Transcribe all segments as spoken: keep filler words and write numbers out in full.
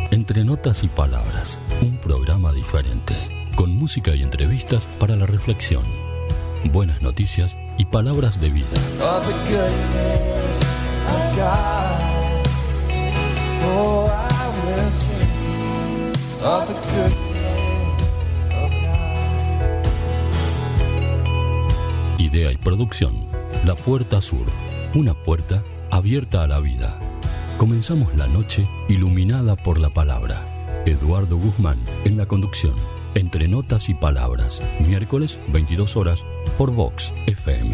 Entre Notas y Palabras, un programa diferente, con música y entrevistas para la reflexión, buenas noticias y palabras de vida. Of the goodness of God. Oh, I will sing of the goodness of God. Idea y producción, La Puerta Sur, una puerta abierta a la vida. Comenzamos la noche iluminada por la palabra. Eduardo Guzmán en la conducción. Entre Notas y Palabras, miércoles veintidós horas por Vox F M.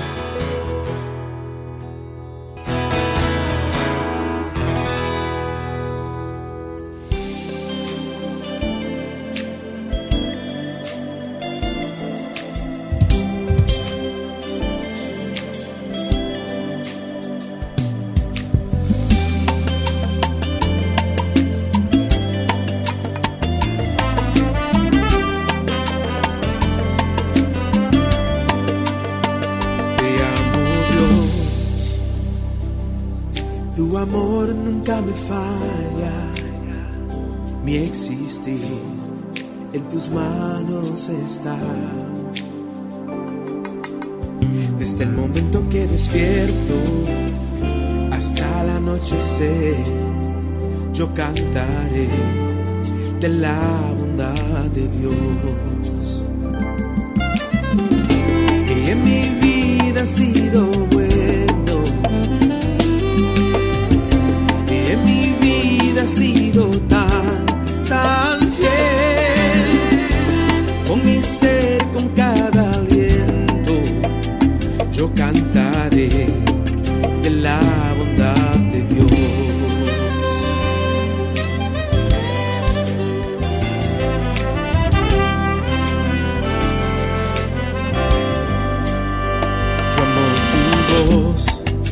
En tus manos está. Desde el momento que despierto hasta el anochecer, yo cantaré de la bondad de Dios. Que en mi vida ha sido bueno, que en mi vida ha sido tan, tan fiel. Con mi ser, con cada aliento, yo cantaré de la bondad de Dios. Yo amo tu voz,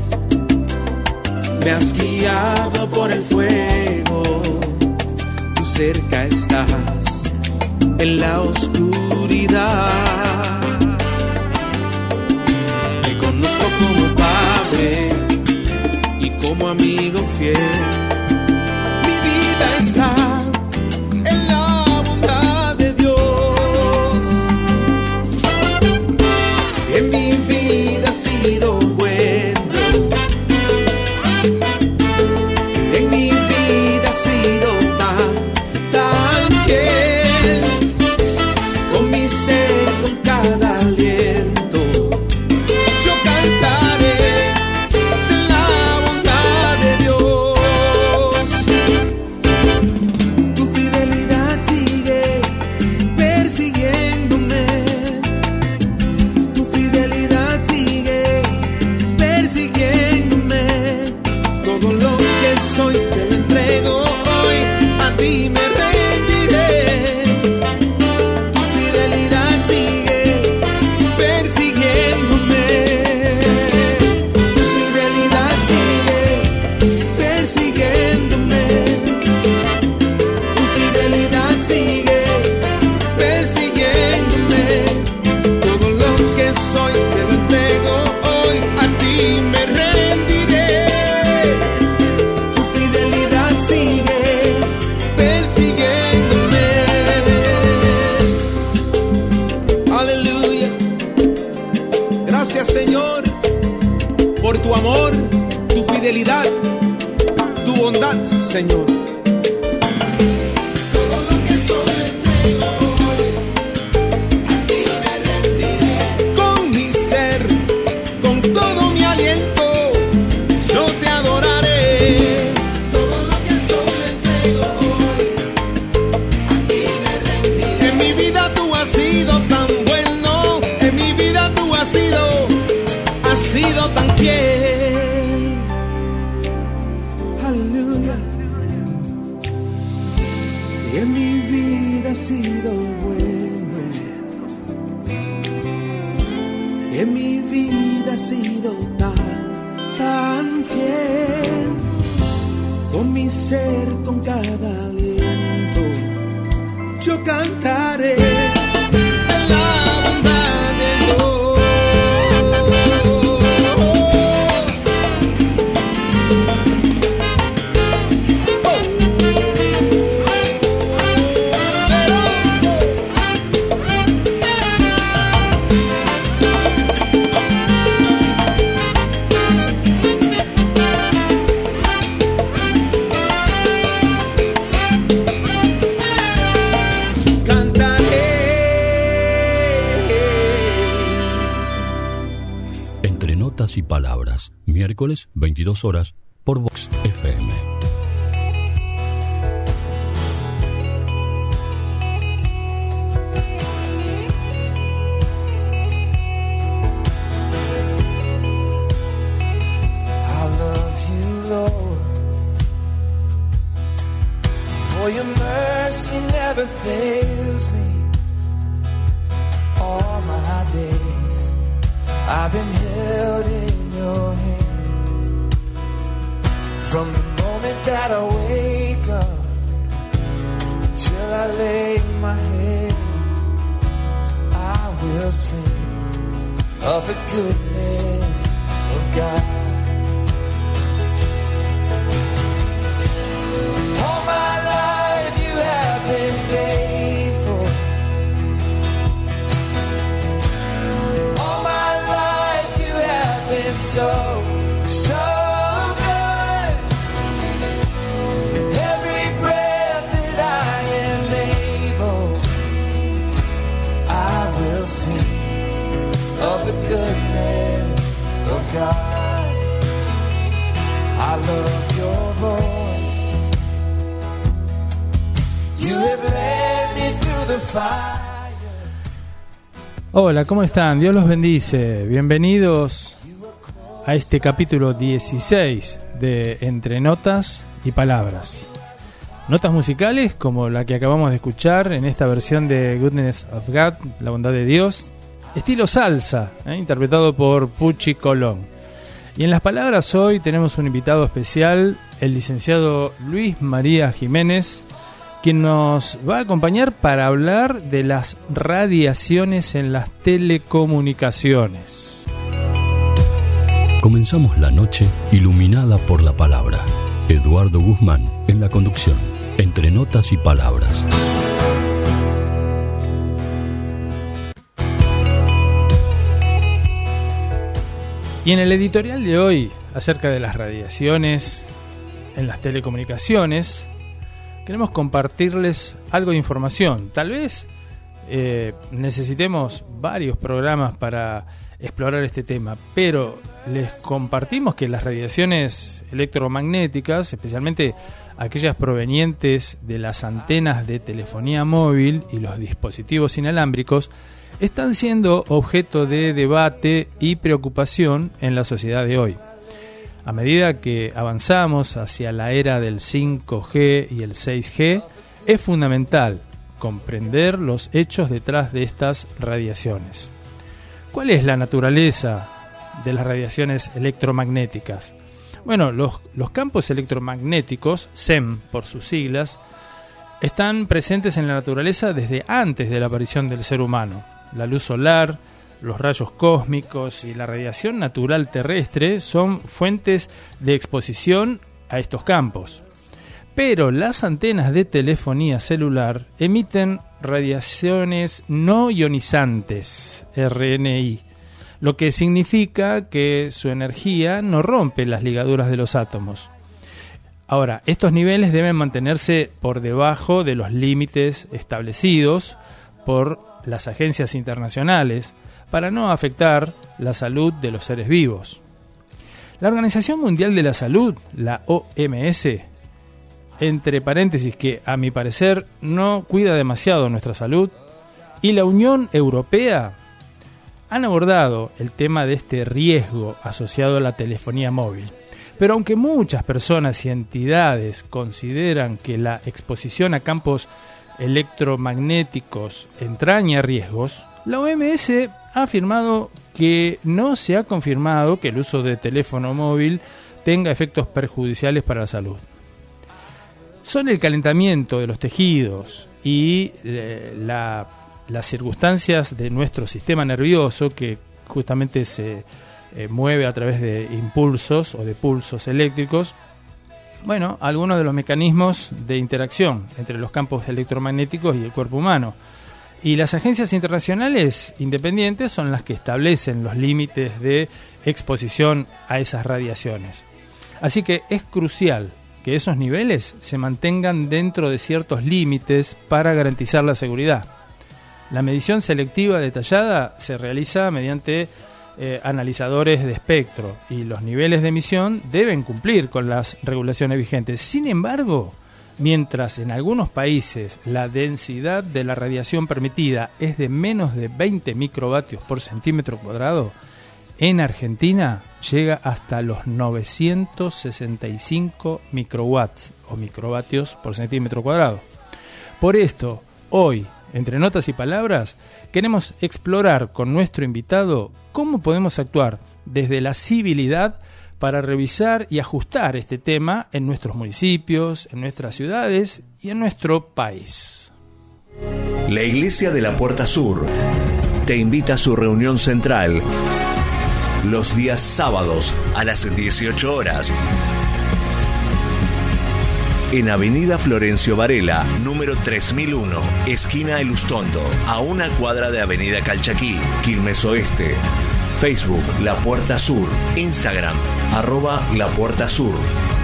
me has guiado por el fuego, tú cerca estás en la oscuridad. Te conozco como padre y como amigo fiel. Mi vida está en la bondad de Dios. En mi vida ha sido bueno. En mi vida ha sido tan, tan fiel. Con cada aliento, yo cantaré de la bondad de Dios. Tu fidelidad sigue persiguiéndome. Tu fidelidad sigue persiguiéndome. Todo lo que soy te lo entrego hoy, a ti me rendiré. Señor, por tu amor, tu fidelidad, tu bondad, Señor. Todo lo que soy entrego hoy, a ti me rendiré. Con mi ser, con todo mi aliento, yo te adoraré. Todo lo que soy entrego hoy, a ti me rendiré. En mi vida tú has sido tan bueno, en mi vida tú has sido has sido tan fiel. Aleluya. Y en mi vida ha sido bueno. Y en mi vida ha sido tan, tan fiel. Con mi ser, con cada aliento, yo cantaré. Notas y Palabras, miércoles veintidós horas por Vox F M. For your mercy never fails me. All my days I've been held in your hands. From the moment that I wake up till I lay my head, I will sing of the goodness of God. All my life you have been faithful. All my life you have been so, so good. Every breath that I am able, I will sing of the goodness of God. I love your voice. You have led me through the fire. Hola, ¿cómo están? Dios los bendice. Bienvenidos a este capítulo dieciséis de Entre Notas y Palabras. Notas musicales como la que acabamos de escuchar en esta versión de Goodness of God, la bondad de Dios, estilo salsa, ¿eh? interpretado por Pucci Colón. Y en las palabras hoy tenemos un invitado especial, el licenciado Luis María Jiménez, quien nos va a acompañar para hablar de las radiaciones en las telecomunicaciones. Comenzamos la noche iluminada por la palabra. Eduardo Guzmán en la conducción, Entre Notas y Palabras. Y en el editorial de hoy, acerca de las radiaciones en las telecomunicaciones, queremos compartirles algo de información. Tal vez eh, necesitemos varios programas para explorar este tema, pero les compartimos que las radiaciones electromagnéticas, especialmente aquellas provenientes de las antenas de telefonía móvil y los dispositivos inalámbricos, están siendo objeto de debate y preocupación en la sociedad de hoy. A medida que avanzamos hacia la era del cinco G y el seis G, es fundamental comprender los hechos detrás de estas radiaciones. ¿Cuál es la naturaleza de las radiaciones electromagnéticas? Bueno, los, los campos electromagnéticos, S E M por sus siglas, están presentes en la naturaleza desde antes de la aparición del ser humano. La luz solar, los rayos cósmicos y la radiación natural terrestre son fuentes de exposición a estos campos. Pero las antenas de telefonía celular emiten radiaciones no ionizantes, R N I, lo que significa que su energía no rompe las ligaduras de los átomos. Ahora, estos niveles deben mantenerse por debajo de los límites establecidos por las agencias internacionales, para no afectar la salud de los seres vivos. La Organización Mundial de la Salud, la O M S, entre paréntesis, que a mi parecer no cuida demasiado nuestra salud, y la Unión Europea han abordado el tema de este riesgo asociado a la telefonía móvil. Pero aunque muchas personas y entidades consideran que la exposición a campos electromagnéticos entraña riesgos, la O M S ha afirmado que no se ha confirmado que el uso de teléfono móvil tenga efectos perjudiciales para la salud. Son el calentamiento de los tejidos y eh, la, las circunstancias de nuestro sistema nervioso, que justamente se eh, mueve a través de impulsos o de pulsos eléctricos, bueno, algunos de los mecanismos de interacción entre los campos electromagnéticos y el cuerpo humano. Y las agencias internacionales independientes son las que establecen los límites de exposición a esas radiaciones. Así que es crucial que esos niveles se mantengan dentro de ciertos límites para garantizar la seguridad. La medición selectiva detallada se realiza mediante eh, analizadores de espectro y los niveles de emisión deben cumplir con las regulaciones vigentes. Sin embargo, mientras en algunos países la densidad de la radiación permitida es de menos de veinte microvatios por centímetro cuadrado, en Argentina llega hasta los novecientos sesenta y cinco microwatts o microvatios por centímetro cuadrado. Por esto, hoy, entre notas y palabras, queremos explorar con nuestro invitado cómo podemos actuar desde la civilidad para revisar y ajustar este tema en nuestros municipios, en nuestras ciudades y en nuestro país. La Iglesia de la Puerta Sur te invita a su reunión central los días sábados a las dieciocho horas en Avenida Florencio Varela, número tres mil uno, esquina El Ustondo, a una cuadra de Avenida Calchaquí, Quilmes Oeste. Facebook La Puerta Sur, Instagram arroba La Puerta Sur.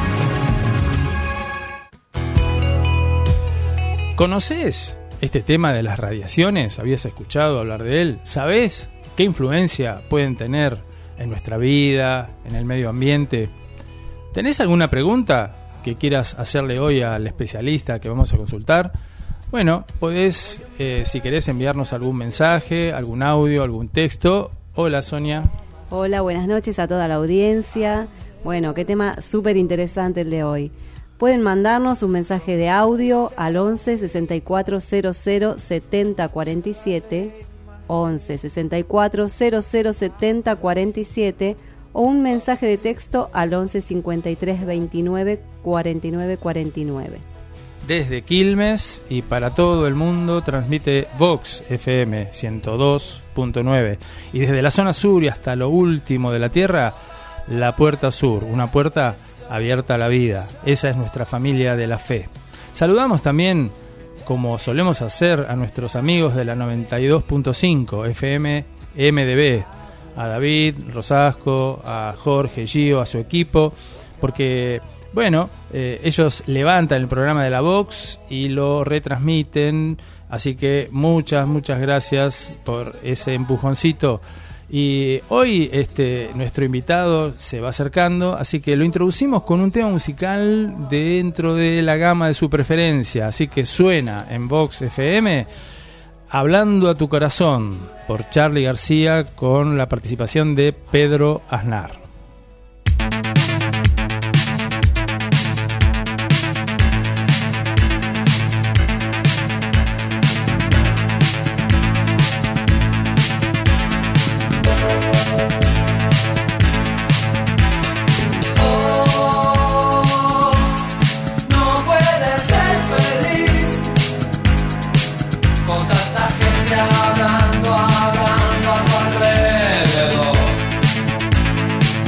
¿Conoces este tema de las radiaciones? ¿Habías escuchado hablar de él? ¿Sabés qué influencia pueden tener en nuestra vida, en el medio ambiente? ¿Tenés alguna pregunta que quieras hacerle hoy al especialista que vamos a consultar? Bueno, podés, eh, si querés, enviarnos algún mensaje, algún audio, algún texto. Hola, Sonia. Hola, buenas noches a toda la audiencia. Bueno, qué tema súper interesante el de hoy. Pueden mandarnos un mensaje de audio al once sesenta y cuatro cero cero setenta cuarenta y siete, once sesenta y cuatro cero cero setenta cuarenta y siete, o un mensaje de texto al once cincuenta y tres veintinueve cuarenta y nueve cuarenta y nueve. Desde Quilmes y para todo el mundo transmite Vox F M ciento dos punto nueve. Y desde la zona sur y hasta lo último de la tierra, La Puerta Sur, una puerta abierta a la vida. Esa es nuestra familia de la fe. Saludamos también, como solemos hacer, a nuestros amigos de la noventa y dos punto cinco F M M D B, a David Rosasco, a Jorge Gio, a su equipo, porque... Bueno, eh, ellos levantan el programa de la Vox y lo retransmiten, así que muchas, muchas gracias por ese empujoncito. Y hoy este nuestro invitado se va acercando, así que lo introducimos con un tema musical dentro de la gama de su preferencia, así que suena en Vox F M Hablando a tu corazón, por Charly García, con la participación de Pedro Aznar. Hablando, hablando a tu alrededor.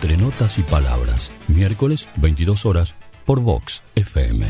Entre Notas y Palabras, miércoles veintidós horas por Vox F M.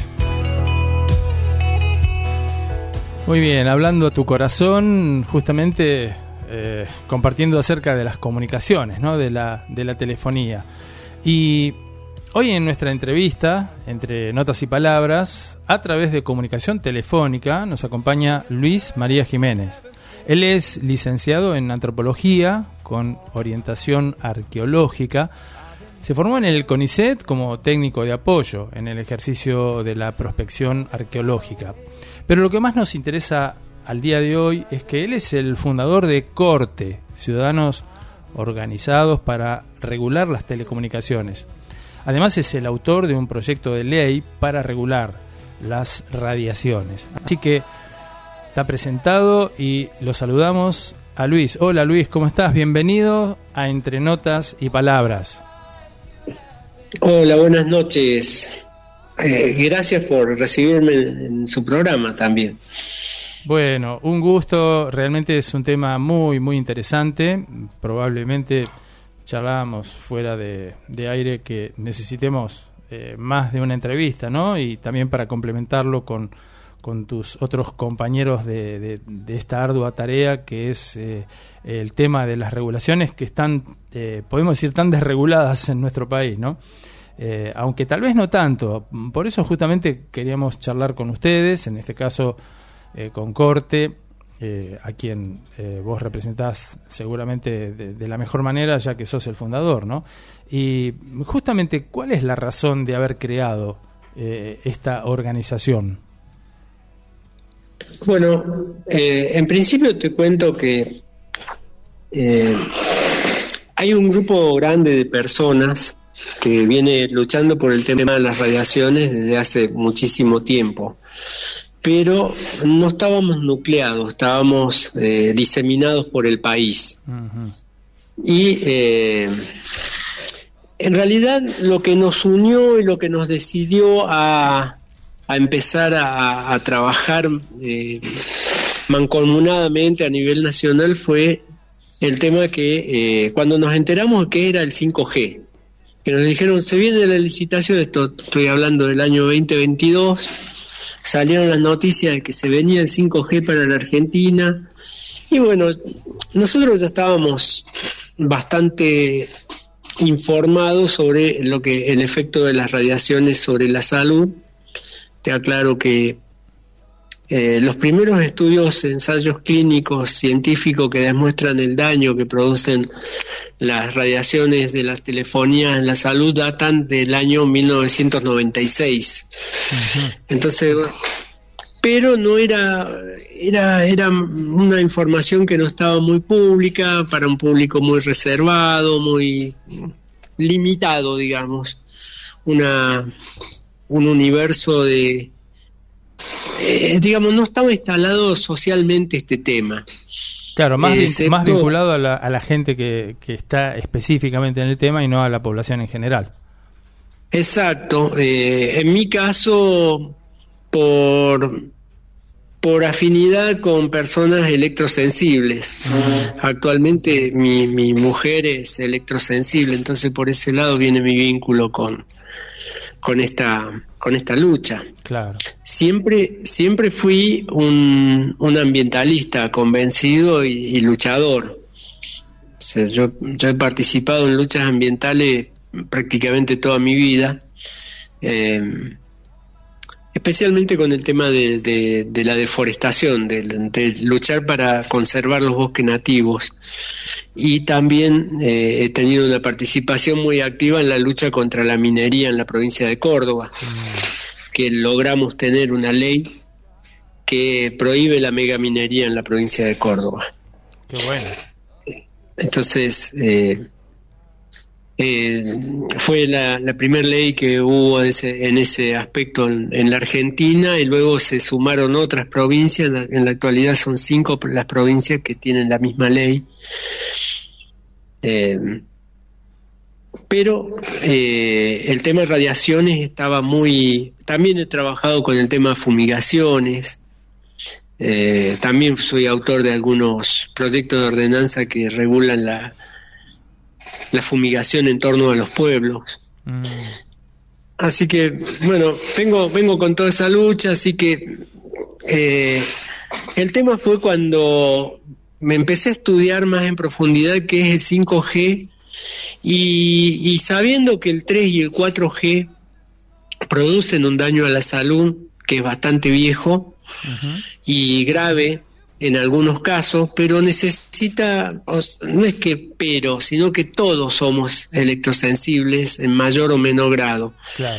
Muy bien, hablando a tu corazón, justamente eh, compartiendo acerca de las comunicaciones, ¿no? de la, de la telefonía. Y hoy en nuestra entrevista, Entre Notas y Palabras, a través de comunicación telefónica, nos acompaña Luis María Jiménez. Él es licenciado en Antropología con orientación arqueológica. Se formó en el CONICET como técnico de apoyo en el ejercicio de la prospección arqueológica. Pero lo que más nos interesa al día de hoy es que él es el fundador de Corte, Ciudadanos Organizados para Regular las Telecomunicaciones. Además es el autor de un proyecto de ley para regular las radiaciones. Así que está presentado y lo saludamos a Luis. Hola Luis, ¿cómo estás? Bienvenido a Entre Notas y Palabras. Hola, buenas noches. Eh, gracias por recibirme en su programa también. Bueno, un gusto, realmente es un tema muy, muy interesante. Probablemente charlábamos fuera de, de aire que necesitemos eh, más de una entrevista, ¿no? Y también para complementarlo con, con tus otros compañeros de, de, de esta ardua tarea que es eh, el tema de las regulaciones que están, eh, podemos decir, tan desreguladas en nuestro país, ¿no? Eh, aunque tal vez no tanto. Por eso justamente queríamos charlar con ustedes, en este caso eh, con Corte, eh, a quien eh, vos representás seguramente de, de la mejor manera, ya que sos el fundador, ¿no? Y justamente, ¿cuál es la razón de haber creado eh, esta organización? Bueno, eh, en principio te cuento que eh, hay un grupo grande de personas que viene luchando por el tema de las radiaciones desde hace muchísimo tiempo, pero no estábamos nucleados, estábamos eh, diseminados por el país. Uh-huh. Y eh, en realidad lo que nos unió y lo que nos decidió a, a empezar a, a trabajar eh, mancomunadamente a nivel nacional fue el tema que eh, cuando nos enteramos que era el cinco G, que nos dijeron, se viene la licitación, esto estoy hablando del año veinte veintidós, salieron las noticias de que se venía el cinco G para la Argentina, y bueno, nosotros ya estábamos bastante informados sobre lo que el efecto de las radiaciones sobre la salud. Te aclaro que Eh, los primeros estudios, ensayos clínicos científicos que demuestran el daño que producen las radiaciones de las telefonías en la salud datan del año mil novecientos noventa y seis. Uh-huh. Entonces, pero no era, era, era una información que no estaba muy pública, para un público muy reservado, muy limitado, digamos, una, un universo de Eh, digamos, no estaba instalado socialmente este tema. Claro, más, eh, vin- excepto, más vinculado a la, a la gente que, que está específicamente en el tema y no a la población en general. Exacto. Eh, en mi caso, por, por afinidad con personas electrosensibles. Uh-huh. Actualmente mi, mi mujer es electrosensible, entonces por ese lado viene mi vínculo con, con esta... con esta lucha. Claro. Siempre, siempre fui un, un ambientalista convencido y, y luchador. O sea, yo, yo he participado en luchas ambientales prácticamente toda mi vida, eh, especialmente con el tema de, de, de la deforestación, de, de luchar para conservar los bosques nativos. Y también eh, he tenido una participación muy activa en la lucha contra la minería en la provincia de Córdoba, mm. que logramos tener una ley que prohíbe la megaminería en la provincia de Córdoba. Qué bueno. Entonces, eh, eh, fue la, la primera ley que hubo ese, en ese aspecto en, en la Argentina, y luego se sumaron otras provincias. En la, en la actualidad son cinco las provincias que tienen la misma ley. Eh, pero eh, el tema de radiaciones estaba muy... También he trabajado con el tema de fumigaciones. Eh, también soy autor de algunos proyectos de ordenanza que regulan la la fumigación en torno a los pueblos. Mm. Así que, bueno, vengo, vengo con toda esa lucha, así que eh, el tema fue cuando me empecé a estudiar más en profundidad qué es el cinco G, y, y sabiendo que el tres y el cuatro G producen un daño a la salud que es bastante viejo uh-huh. y grave en algunos casos, pero necesita, no es que pero, sino que todos somos electrosensibles en mayor o menor grado. Claro.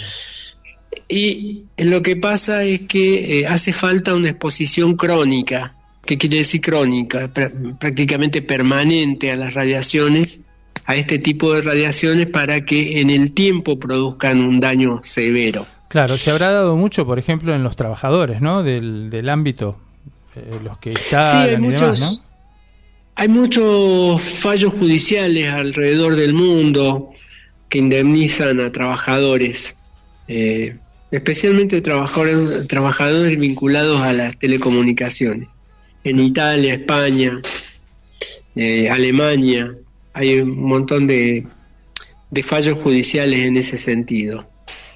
Y lo que pasa es que eh, hace falta una exposición crónica. ¿Qué quiere decir crónica? Pr- prácticamente permanente a las radiaciones, a este tipo de radiaciones, para que en el tiempo produzcan un daño severo. Claro, se habrá dado mucho, por ejemplo, en los trabajadores, ¿no? Del, del ámbito, eh, los que están sí, hay y muchos, demás, ¿no? Hay muchos fallos judiciales alrededor del mundo que indemnizan a trabajadores, eh, especialmente trabajadores, trabajadores vinculados a las telecomunicaciones. En Italia, España, eh, Alemania, hay un montón de, de fallos judiciales en ese sentido.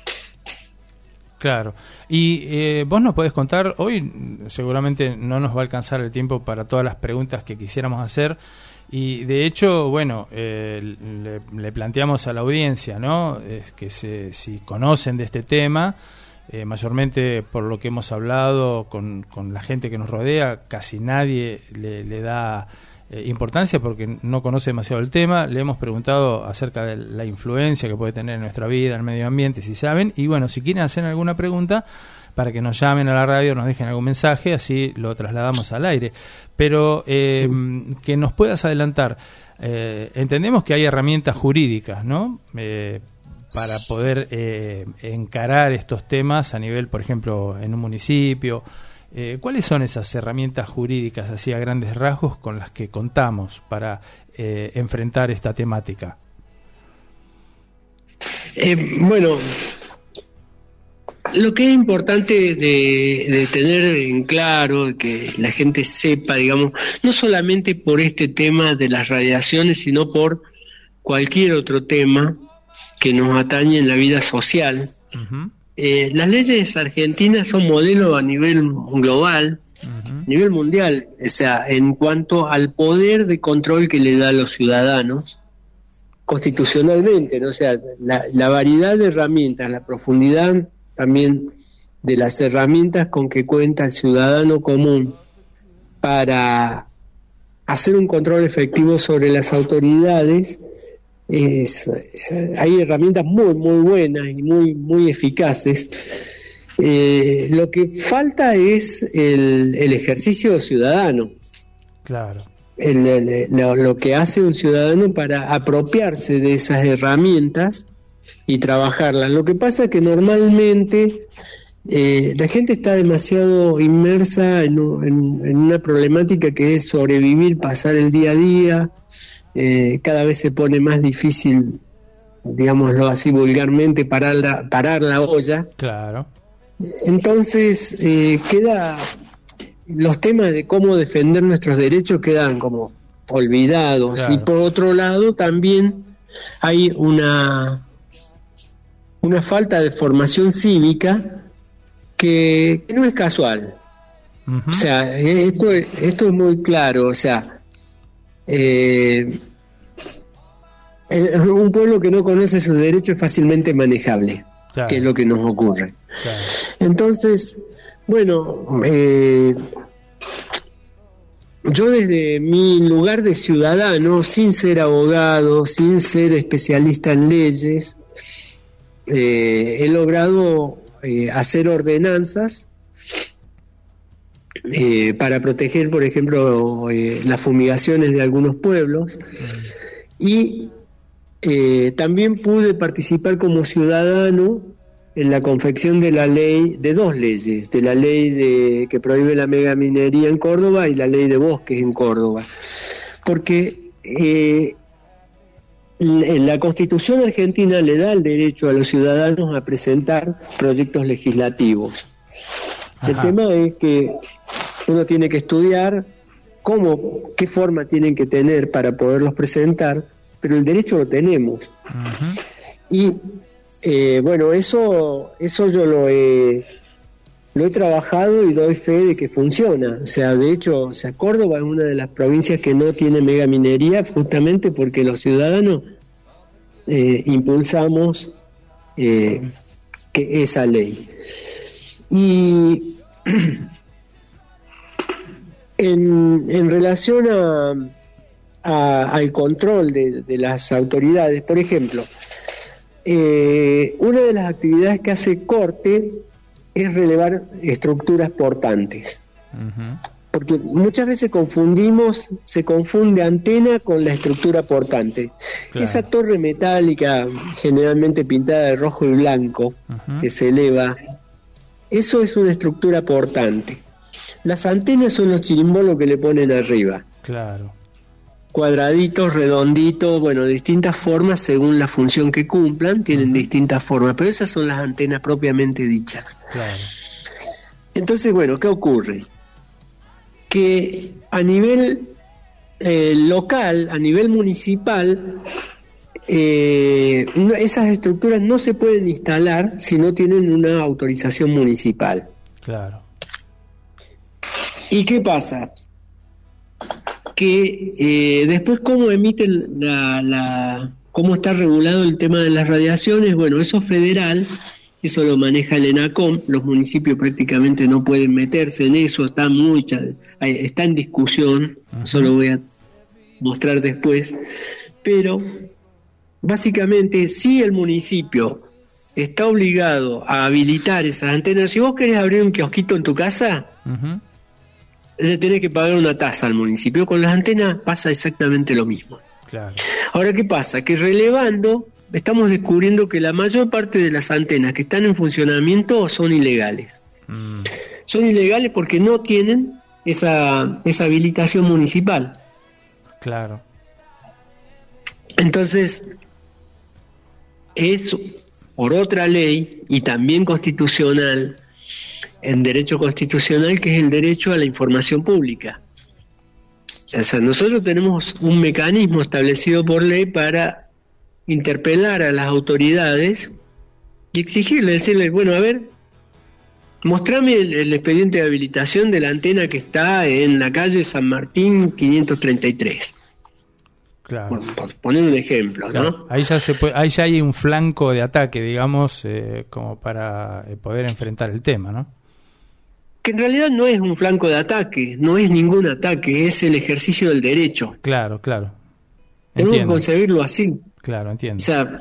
Claro. Y eh, vos nos podés contar, hoy seguramente no nos va a alcanzar el tiempo para todas las preguntas que quisiéramos hacer, y de hecho, bueno, eh, le, le planteamos a la audiencia, ¿no? Es que se, si conocen de este tema, eh, mayormente por lo que hemos hablado con, con la gente que nos rodea, casi nadie le, le da eh, importancia porque no conoce demasiado el tema. Le hemos preguntado acerca de la influencia que puede tener en nuestra vida, en el medio ambiente, si saben, y bueno, si quieren hacer alguna pregunta, para que nos llamen a la radio, nos dejen algún mensaje, así lo trasladamos al aire. Pero eh, que nos puedas adelantar, eh, entendemos que hay herramientas jurídicas, ¿no? Eh, para poder eh, encarar estos temas a nivel, por ejemplo, en un municipio. Eh, ¿Cuáles son esas herramientas jurídicas, así a grandes rasgos, con las que contamos para eh, enfrentar esta temática? Eh, bueno, lo que es importante de, de tener en claro, que la gente sepa, digamos, no solamente por este tema de las radiaciones, sino por cualquier otro tema que nos atañe en la vida social. Uh-huh. Eh, las leyes argentinas son modelo a nivel global, uh-huh. a nivel mundial, o sea, en cuanto al poder de control que le da a los ciudadanos constitucionalmente, ¿no? O sea, la, la variedad de herramientas, la profundidad también de las herramientas con que cuenta el ciudadano común para hacer un control efectivo sobre las autoridades. Es, es, hay herramientas muy muy buenas y muy muy eficaces. Eh, lo que falta es el, el ejercicio ciudadano. Claro. El, el, lo, lo que hace un ciudadano para apropiarse de esas herramientas y trabajarlas. Lo que pasa es que normalmente eh, la gente está demasiado inmersa en, en, en una problemática que es sobrevivir, pasar el día a día. Eh, cada vez se pone más difícil, digámoslo así vulgarmente, parar la, parar la olla. Claro. Entonces eh, queda los temas de cómo defender nuestros derechos quedan como olvidados. Claro. Y por otro lado también hay una una falta de formación cívica que, que no es casual. Uh-huh. O sea, esto es, esto es muy claro. O sea, Eh, un pueblo que no conoce sus derechos es fácilmente manejable, claro. que es lo que nos ocurre. Claro. Entonces, bueno, eh, yo desde mi lugar de ciudadano, sin ser abogado, sin ser especialista en leyes, eh, he logrado eh, hacer ordenanzas Eh, para proteger, por ejemplo, eh, las fumigaciones de algunos pueblos, y eh, también pude participar como ciudadano en la confección de la ley, de dos leyes, de la ley de, que prohíbe la megaminería en Córdoba y la ley de bosques en Córdoba, porque eh, la Constitución argentina le da el derecho a los ciudadanos a presentar proyectos legislativos. Ajá. El tema es que uno tiene que estudiar cómo, qué forma tienen que tener para poderlos presentar, pero el derecho lo tenemos. Ujú. Y eh, bueno, eso, eso yo lo he, lo he trabajado y doy fe de que funciona. O sea, de hecho, o sea, Córdoba es una de las provincias que no tiene megaminería, justamente porque los ciudadanos eh, impulsamos eh, que esa ley. Y en, en relación a, a, al control de, de las autoridades, por ejemplo, eh, una de las actividades que hace Corte es relevar estructuras portantes, Ujú. porque muchas veces confundimos, se confunde antena con la estructura portante. Claro. Esa torre metálica, generalmente pintada de rojo y blanco, Ujú. que se eleva, eso es una estructura portante. Las antenas son los chirimbolos que le ponen arriba, Claro. cuadraditos, redonditos, bueno, distintas formas según la función que cumplan, tienen distintas formas, pero esas son las antenas propiamente dichas. Claro. Entonces, bueno, ¿qué ocurre? Que a nivel eh, local, a nivel municipal, eh, no- esas estructuras no se pueden instalar si no tienen una autorización municipal. Claro. ¿Y qué pasa? Que eh, después cómo emiten la, la, cómo está regulado el tema de las radiaciones, bueno, eso es federal, eso lo maneja el ENACOM, los municipios prácticamente no pueden meterse en eso, está mucha, está en discusión, eso lo voy a mostrar después, pero básicamente si el municipio está obligado a habilitar esas antenas, si vos querés abrir un kiosquito en tu casa, Ujú. le tenés que pagar una tasa al municipio. Con las antenas pasa exactamente lo mismo. Claro. Ahora, ¿qué pasa? Que relevando, estamos descubriendo que la mayor parte de las antenas que están en funcionamiento son ilegales. Mm. Son ilegales porque no tienen esa, esa habilitación municipal. Claro. Entonces, es por otra ley y también constitucional, en derecho constitucional, que es el derecho a la información pública. O sea, nosotros tenemos un mecanismo establecido por ley para interpelar a las autoridades y exigirle, decirle, bueno, a ver, mostrame el, el expediente de habilitación de la antena que está en la calle San Martín quinientos treinta y tres. Claro. Bueno, por poner un ejemplo, Claro. ¿no? Ahí ya se puede, ahí ya hay un flanco de ataque, digamos, eh, como para eh, poder enfrentar el tema, ¿no? Que en realidad no es un flanco de ataque, no es ningún ataque, es el ejercicio del derecho. Claro, claro. Tenemos Entiendo. que concebirlo así. Claro, entiendo. O sea,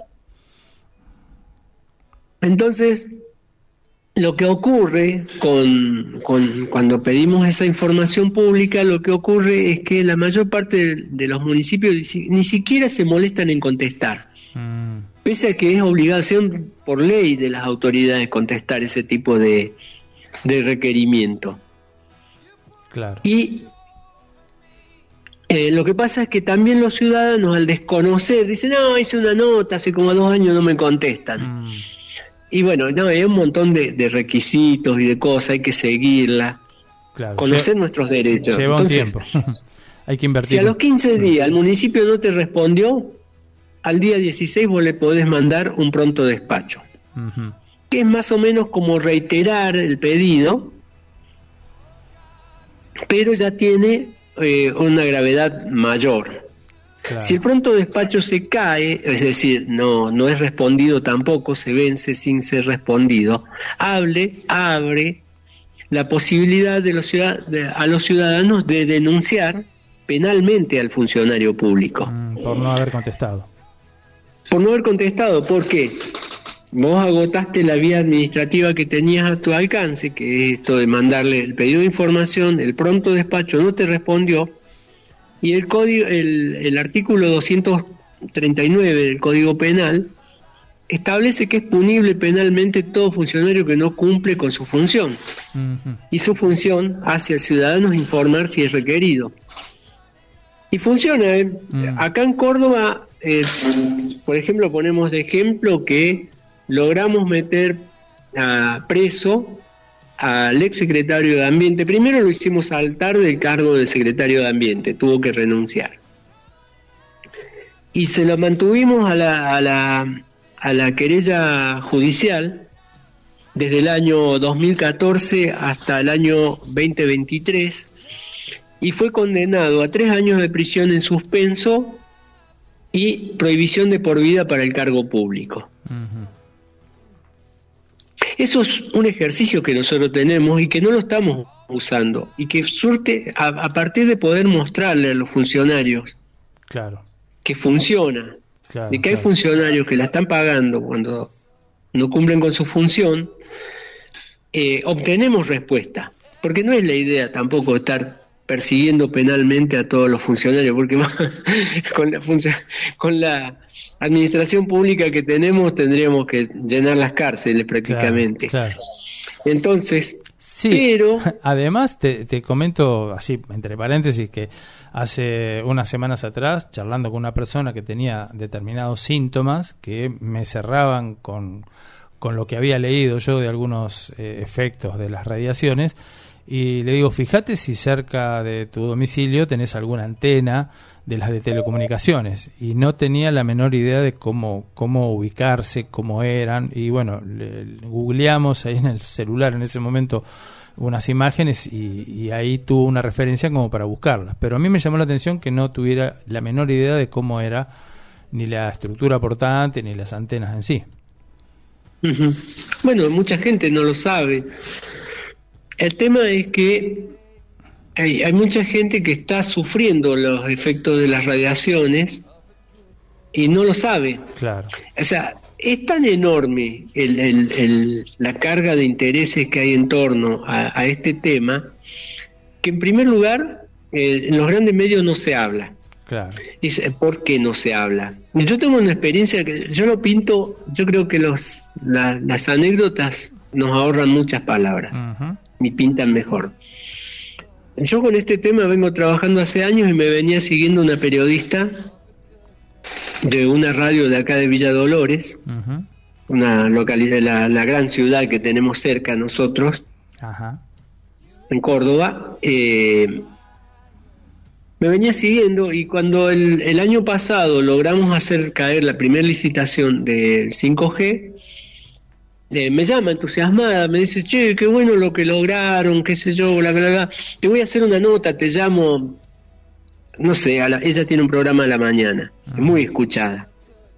entonces, lo que ocurre con, con cuando pedimos esa información pública, lo que ocurre es que la mayor parte de, de los municipios ni, si- ni siquiera se molestan en contestar, Mm. pese a que es obligación por ley de las autoridades contestar ese tipo de, de requerimiento. Claro. Y eh, lo que pasa es que también los ciudadanos, al desconocer, dicen, no, hice una nota, hace como dos años no me contestan. Mm. Y bueno, no, hay un montón de, de requisitos y de cosas, hay que seguirla, Claro. conocer Lle- nuestros derechos. Lleva un Entonces, tiempo. Hay que invertir. si a los quince días el municipio no te respondió, al día dieciséis vos le podés mandar un pronto despacho, Ujú. que es más o menos como reiterar el pedido, pero ya tiene eh, una gravedad mayor. Claro. Si el pronto despacho se cae, es decir, no, no es respondido tampoco, se vence sin ser respondido, hable, abre la posibilidad de los ciudad- de- a los ciudadanos de denunciar penalmente al funcionario público. Mm, por no haber contestado. Por no haber contestado, ¿por qué? Vos agotaste la vía administrativa que tenías a tu alcance, que es esto de mandarle el pedido de información, el pronto despacho no te respondió, y el código, el, el artículo doscientos treinta y nueve del Código Penal establece que es punible penalmente todo funcionario que no cumple con su función. Ujú. Y su función hacia el ciudadano es informar si es requerido. Y funciona, ¿eh? Mm. Acá en Córdoba, eh, por ejemplo, ponemos de ejemplo que logramos meter a preso al ex secretario de Ambiente. Primero lo hicimos saltar del cargo de secretario de Ambiente, tuvo que renunciar. y se lo mantuvimos a la, a la, a la querella judicial desde el año dos mil catorce hasta el año veinte veintitrés, y fue condenado a tres años de prisión en suspenso y prohibición de por vida para el cargo público. Uh-huh. Eso es un ejercicio que nosotros tenemos y que no lo estamos usando, y que surte a, a partir de poder mostrarle a los funcionarios, claro, que funciona, claro, de que hay claro. funcionarios que la están pagando cuando no cumplen con su función. Eh, obtenemos respuesta, porque no es la idea tampoco estar persiguiendo penalmente a todos los funcionarios, porque con la, func- con la administración pública que tenemos tendríamos que llenar las cárceles prácticamente. Claro, claro. Entonces, sí, pero además te, te comento así entre paréntesis que hace unas semanas atrás, charlando con una persona que tenía determinados síntomas que me cerraban con con lo que había leído yo de algunos eh, efectos de las radiaciones, y le digo, fíjate si cerca de tu domicilio tenés alguna antena de las de telecomunicaciones, y no tenía la menor idea de cómo cómo ubicarse, cómo eran, y bueno, le, le googleamos ahí en el celular en ese momento unas imágenes y, y ahí tuvo una referencia como para buscarlas, pero a mí me llamó la atención que no tuviera la menor idea de cómo era ni la estructura portante ni las antenas en sí. Uh-huh. Bueno, mucha gente no lo sabe. El tema es que hay, hay mucha gente que está sufriendo los efectos de las radiaciones y no lo sabe. Claro. O sea, es tan enorme el, el, el, la carga de intereses que hay en torno a, a este tema, que en primer lugar eh, en los grandes medios no se habla. Claro. Dice, ¿por qué no se habla? Yo tengo una experiencia que yo lo pinto, yo creo que los la, las anécdotas nos ahorran muchas palabras, uh-huh, y pintan mejor. Yo con este tema vengo trabajando hace años y me venía siguiendo una periodista de una radio de acá de Villa Dolores, uh-huh, una localidad, la, la gran ciudad que tenemos cerca nosotros, uh-huh, en Córdoba. eh, Me venía siguiendo, y cuando el, el año pasado logramos hacer caer la primera licitación del cinco G, eh, me llama entusiasmada, me dice, che, qué bueno lo que lograron, qué sé yo, bla, bla, bla. Te voy a hacer una nota, te llamo, no sé, a la, ella tiene un programa a la mañana, uh-huh, muy escuchada.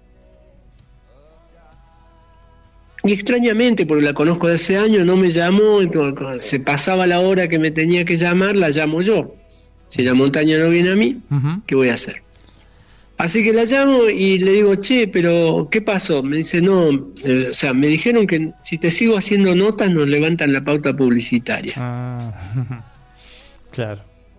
Y extrañamente, porque la conozco de hace años, no me llamó, entonces, se pasaba la hora que me tenía que llamar, la llamo yo. Si la montaña no viene a mí, uh-huh, ¿qué voy a hacer? Así que la llamo y le digo, che, pero ¿qué pasó? Me dice, no, eh, o sea, me dijeron que si te sigo haciendo notas nos levantan la pauta publicitaria. Ah, claro.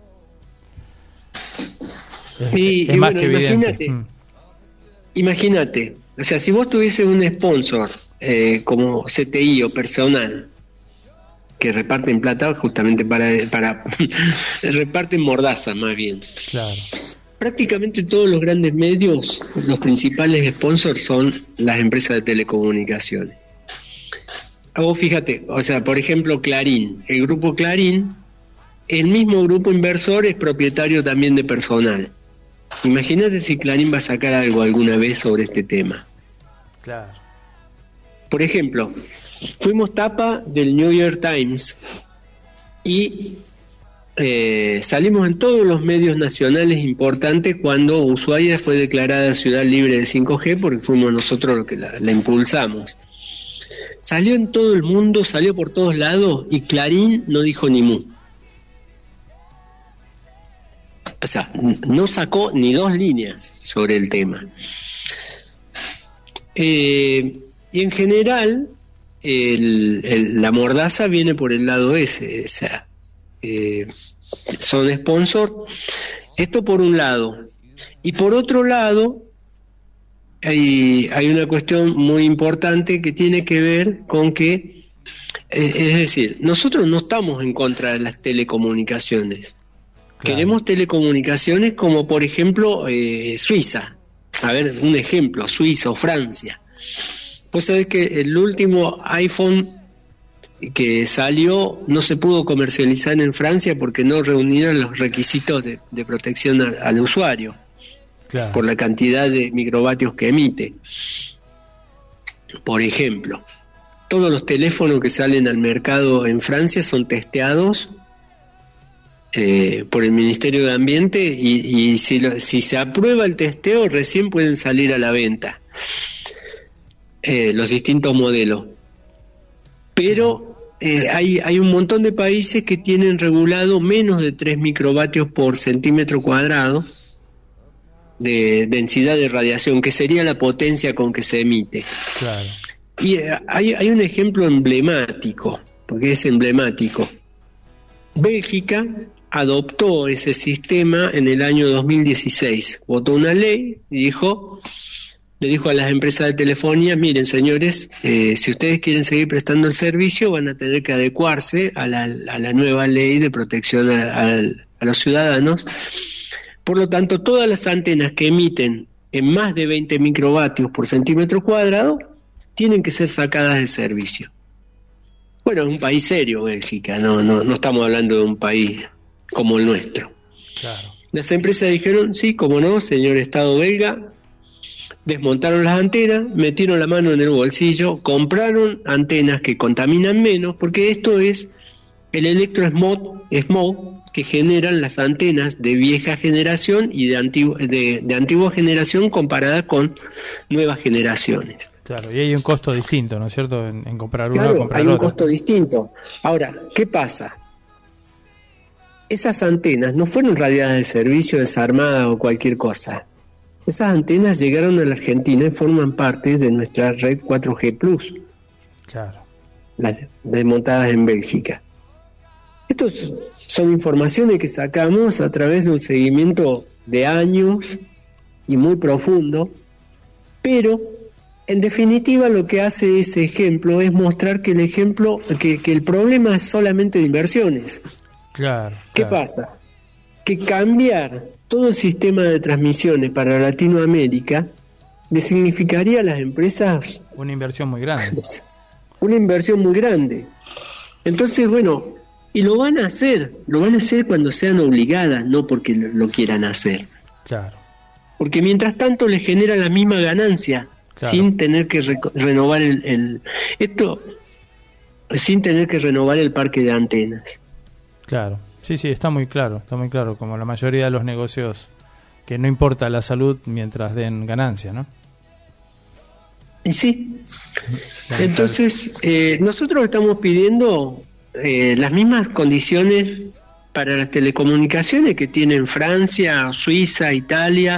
Y, es y más bueno, que imagínate, mm. imagínate, o sea, si vos tuvieses un sponsor eh, como C T I o personal, que reparten plata justamente para, para reparten mordaza más bien. Claro. Prácticamente todos los grandes medios, los principales sponsors son las empresas de telecomunicaciones. A vos fíjate, o sea, por ejemplo Clarín, el grupo Clarín, el mismo grupo inversor es propietario también de personal. Imagínate si Clarín va a sacar algo alguna vez sobre este tema. Claro. Por ejemplo, fuimos tapa del New York Times y eh, salimos en todos los medios nacionales importantes cuando Ushuaia fue declarada ciudad libre de cinco G, porque fuimos nosotros los que la, la impulsamos. Salió en todo el mundo, salió por todos lados, y Clarín no dijo ni mu. O sea, no sacó ni dos líneas sobre el tema. Eh, y en general El, el, la mordaza viene por el lado ese, o sea, eh, son sponsor, esto por un lado, y por otro lado hay, hay una cuestión muy importante que tiene que ver con que, es, es decir, nosotros no estamos en contra de las telecomunicaciones, claro, queremos telecomunicaciones como por ejemplo eh, Suiza, a ver, un ejemplo, Suiza o Francia. Vos sabés que el último iPhone que salió no se pudo comercializar en Francia porque no reunían los requisitos de, de protección al, al usuario. Claro. por la cantidad de microvatios que emite. Por ejemplo, todos los teléfonos que salen al mercado en Francia son testeados eh, por el Ministerio de Ambiente y, y si, lo, si se aprueba el testeo recién pueden salir a la venta eh, los distintos modelos. Pero eh, hay, hay un montón de países que tienen regulado menos de tres microvatios por centímetro cuadrado de densidad de radiación, que sería la potencia con que se emite. Claro. Y eh, hay, hay un ejemplo emblemático, porque es emblemático. Bélgica adoptó ese sistema en el año dos mil dieciséis. Votó una ley y dijo, le dijo a las empresas de telefonía, miren señores, eh, si ustedes quieren seguir prestando el servicio van a tener que adecuarse a la, a la nueva ley de protección a, a, a los ciudadanos. Por lo tanto, todas las antenas que emiten en más de veinte microvatios por centímetro cuadrado tienen que ser sacadas de servicio. Bueno, es un país serio, Bélgica, no, no, no estamos hablando de un país como el nuestro. Claro. Las empresas dijeron, sí, como no, señor Estado belga, desmontaron las antenas, metieron la mano en el bolsillo, compraron antenas que contaminan menos, porque esto es el electroesmog smog que generan las antenas de vieja generación y de, antigua, de, de antigua generación comparada con nuevas generaciones. Claro, y hay un costo distinto, ¿no es cierto? En, en comprar una Claro, o comprar hay un otra. costo distinto. Ahora, ¿qué pasa? Esas antenas no fueron radiadas de servicio, desarmadas o cualquier cosa. Esas antenas llegaron a la Argentina y forman parte de nuestra red cuatro G plus, Claro. las desmontadas en Bélgica. Estos son informaciones que sacamos a través de un seguimiento de años y muy profundo, pero en definitiva lo que hace ese ejemplo es mostrar que el ejemplo, que, que el problema es solamente de inversiones. Claro. ¿Qué claro. pasa? Que cambiar todo el sistema de transmisiones para Latinoamérica le significaría a las empresas Una inversión muy grande. una inversión muy grande. Entonces, bueno, y lo van a hacer, lo van a hacer cuando sean obligadas, no porque lo, lo quieran hacer. Claro. Porque mientras tanto les genera la misma ganancia, Claro. sin tener que re- renovar el, el esto sin tener que renovar el parque de antenas. Claro. Sí, sí, está muy claro, está muy claro, como la mayoría de los negocios, que no importa la salud mientras den ganancia, ¿no? Y sí. Entonces, eh, nosotros estamos pidiendo eh, las mismas condiciones para las telecomunicaciones que tienen Francia, Suiza, Italia.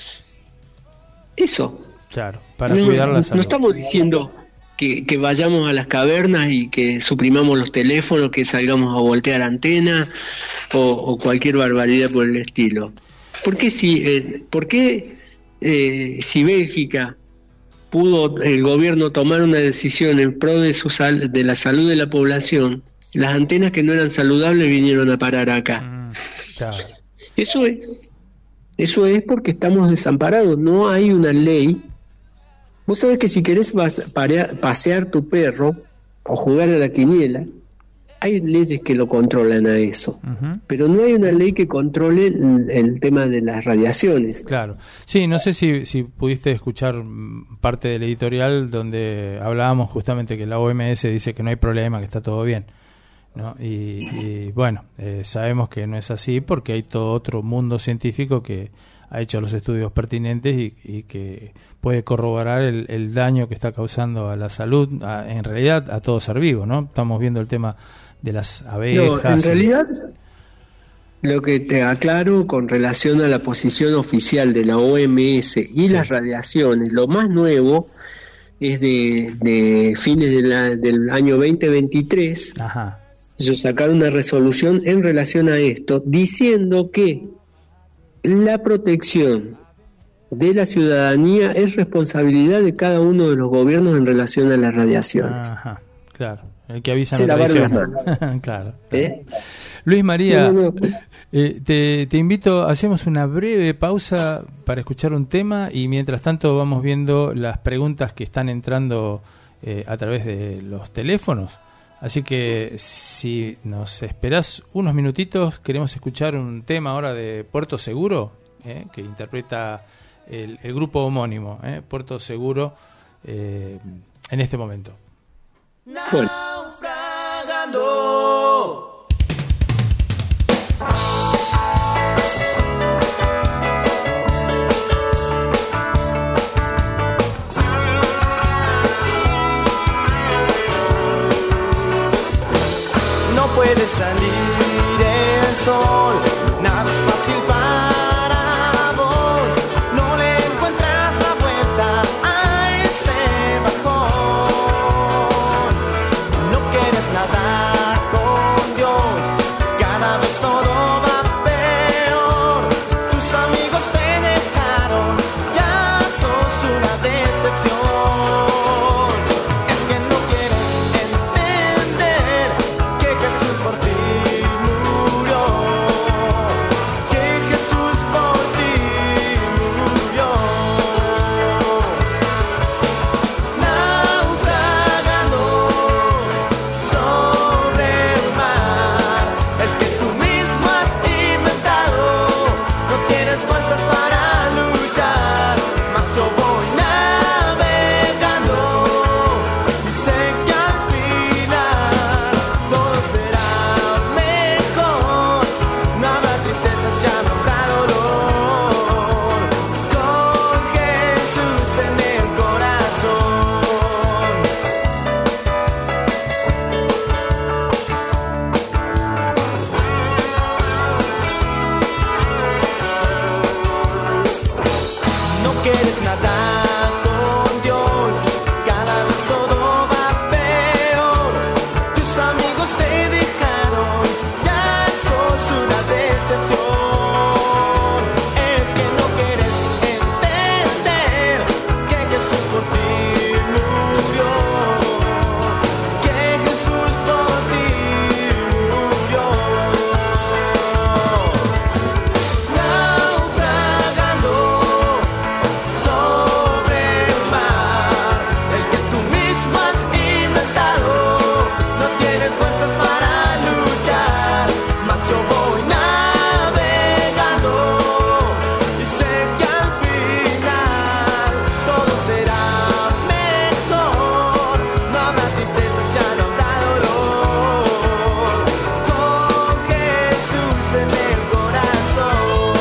Eso. Claro, para no, cuidar la salud. No estamos diciendo que, que vayamos a las cavernas y que suprimamos los teléfonos, que salgamos a voltear antenas o, o cualquier barbaridad por el estilo. ¿Por qué si, eh, por qué, eh, si Bélgica pudo el gobierno tomar una decisión en pro de, su sal, de la salud de la población, las antenas que no eran saludables vinieron a parar acá? Mm, claro. Eso es, eso es porque estamos desamparados, no hay una ley. Vos sabés que si querés vas, parear, pasear tu perro o jugar a la quiniela, hay leyes que lo controlan a eso, Ujú. pero no hay una ley que controle el, el tema de las radiaciones. Claro. Sí, no sé si, si pudiste escuchar mm, parte del editorial donde hablábamos justamente que la O M S dice que no hay problema, que está todo bien, ¿no? Y, y bueno, eh, sabemos que no es así porque hay todo otro mundo científico que ha hecho los estudios pertinentes y, y que puede corroborar el, el daño que está causando a la salud, a, en realidad a todo ser vivo, ¿no? Estamos viendo el tema de las abejas. No, en y- realidad, lo que te aclaro con relación a la posición oficial de la O M S y Sí. las radiaciones, lo más nuevo es de, de fines de la- del año veinte veintitrés. Ajá. Ellos sacaron una resolución en relación a esto, diciendo que la protección de la ciudadanía es responsabilidad de cada uno de los gobiernos en relación a las radiaciones. Ajá, claro. El que avisa Se no lavaron las traiciona. Claro. ¿Eh? Luis María, No, no, no. eh, te, te invito, hacemos una breve pausa para escuchar un tema y mientras tanto vamos viendo las preguntas que están entrando eh, a través de los teléfonos. Así que si nos esperás unos minutitos, queremos escuchar un tema ahora de Puerto Seguro. eh, que interpreta el, el grupo homónimo, eh, Puerto Seguro, eh, en este momento. Bueno. No puede salir el sol, nada es fácil para vos. No le encuentras la vuelta a este bajón. No quieres nadar con Dios, cada vez todo va peor. Tus amigos te dejaron, ya sos una decepción. Es que no quieres entender que Jesús por ti murió, que Jesús por ti murió. Naufragando sobre el mar, el que tú mismo has inventado. No tienes fuerzas para luchar, mas yo voy navegando y sé que al final todo será mejor. No habrá tristezas, ya no habrá dolor, con Jesús en el corazón. No quieres nadar con Dios, cada vez todo va peor. Tus amigos te dejaron, ya sos una decepción. Es que no quieres entender que Jesús por ti murió, que Jesús por ti murió. Naufragando sobre el mar, el que tú mismo has inventado. No tienes fuerzas para luchar, mas yo voy navegando y sé que al final todo será mejor. No habrá tristezas, ya no habrá dolor, con Jesús en el corazón.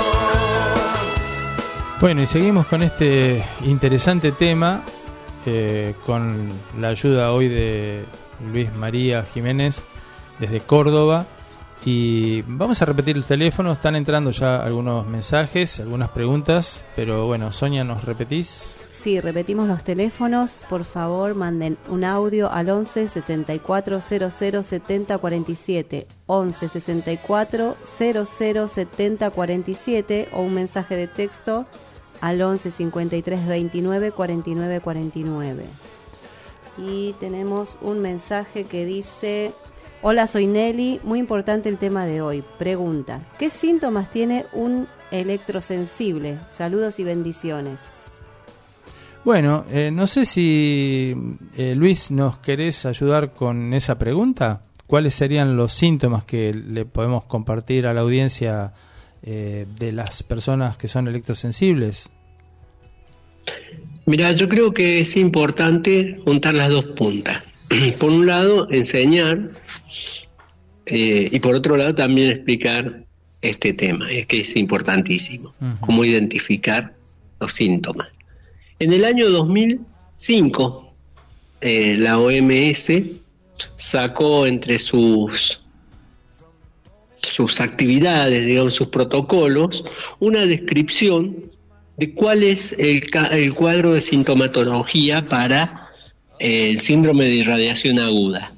Bueno, y seguimos con este interesante tema, eh, con la ayuda hoy de Luis María Jiménez desde Córdoba. Y vamos a repetir el teléfono, están entrando ya algunos mensajes, algunas preguntas, pero bueno, Sonia, ¿nos repetís? Sí, repetimos los teléfonos. Por favor, manden un audio al once sesenta y cuatro cero cero setenta cuarenta y siete, once sesenta y cuatro cero cero setenta cuarenta y siete, o un mensaje de texto al once cincuenta y tres veintinueve cuarenta y nueve cuarenta y nueve. Y tenemos un mensaje que dice: hola, soy Nelly, muy importante el tema de hoy. Pregunta: ¿qué síntomas tiene un electrosensible? Saludos y bendiciones. Bueno, eh, no sé si eh, Luis, ¿nos querés ayudar con esa pregunta? ¿Cuáles serían los síntomas que le podemos compartir a la audiencia eh, de las personas que son electrosensibles? Mira, yo creo que es importante juntar las dos puntas. Por un lado, enseñar, eh, y por otro lado también explicar este tema, es que es importantísimo, uh-huh. Cómo identificar los síntomas. En el año dos mil cinco, eh, la O M S sacó entre sus sus actividades, digamos, sus protocolos, una descripción de cuál es el, el cuadro de sintomatología para eh, el síndrome de irradiación aguda.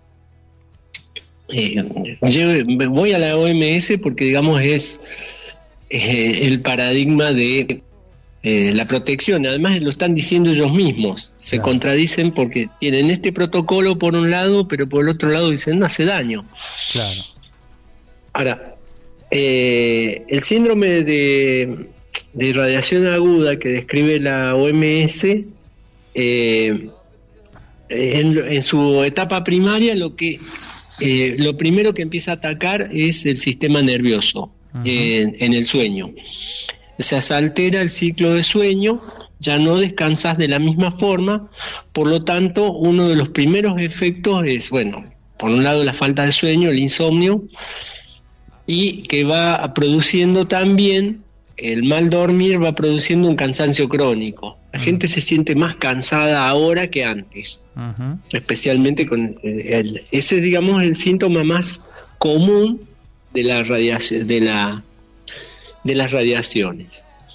Eh, yo voy a la O M S porque, digamos, es eh, el paradigma de eh, la protección. Además, lo están diciendo ellos mismos. Se claro. contradicen porque tienen este protocolo por un lado, pero por el otro lado dicen no hace daño. Claro. Ahora, eh, el síndrome de, de irradiación aguda que describe la O M S, eh, en, en su etapa primaria, lo que eh, lo primero que empieza a atacar es el sistema nervioso, uh-huh. en, en el sueño. O sea, se altera el ciclo de sueño, ya no descansas de la misma forma, por lo tanto, uno de los primeros efectos es, bueno, por un lado la falta de sueño, el insomnio, y que va produciendo también, el mal dormir va produciendo un cansancio crónico. La gente se siente más cansada ahora que antes, uh-huh. especialmente con el, el, ese es, digamos, el síntoma más común de la radiación, de la de las radiaciones.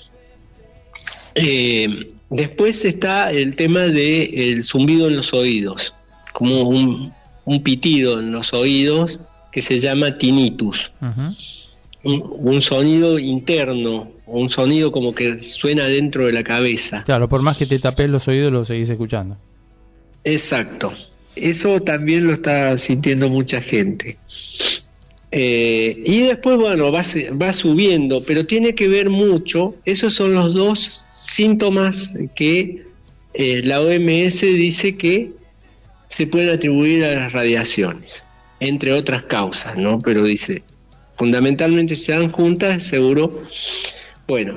Eh, después está el tema de el zumbido en los oídos, como un, un pitido en los oídos que se llama tinnitus. Uh-huh. un, un sonido interno, un sonido como que suena dentro de la cabeza. Claro, por más que te tapes los oídos lo seguís escuchando. Exacto. Eso también lo está sintiendo mucha gente. Eh, y después, bueno, va, va subiendo, pero tiene que ver mucho. Esos son los dos síntomas que eh, la O M S dice que se pueden atribuir a las radiaciones, entre otras causas, ¿no? Pero dice, fundamentalmente se dan juntas, seguro. Bueno,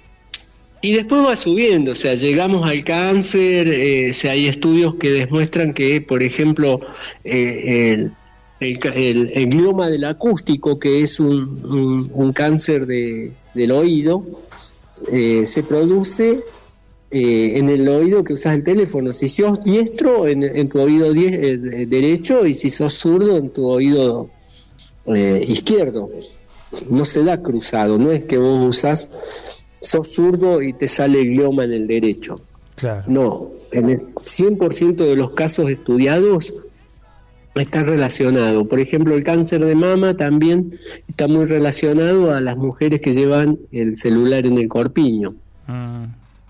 y después va subiendo, o sea, llegamos al cáncer. Eh, o sea, hay estudios que demuestran que, por ejemplo, eh, el El, el, el glioma del acústico, que es un, un, un cáncer de, del oído, eh, se produce eh, en el oído que usas el teléfono. Si sos diestro, en, en tu oído die, eh, derecho, y si sos zurdo, en tu oído eh, izquierdo. No se da cruzado, no es que vos usás, sos zurdo y te sale el glioma en el derecho. Claro. No, en el cien por ciento de los casos estudiados está relacionado. Por ejemplo, el cáncer de mama también está muy relacionado a las mujeres que llevan el celular en el corpiño. Mm.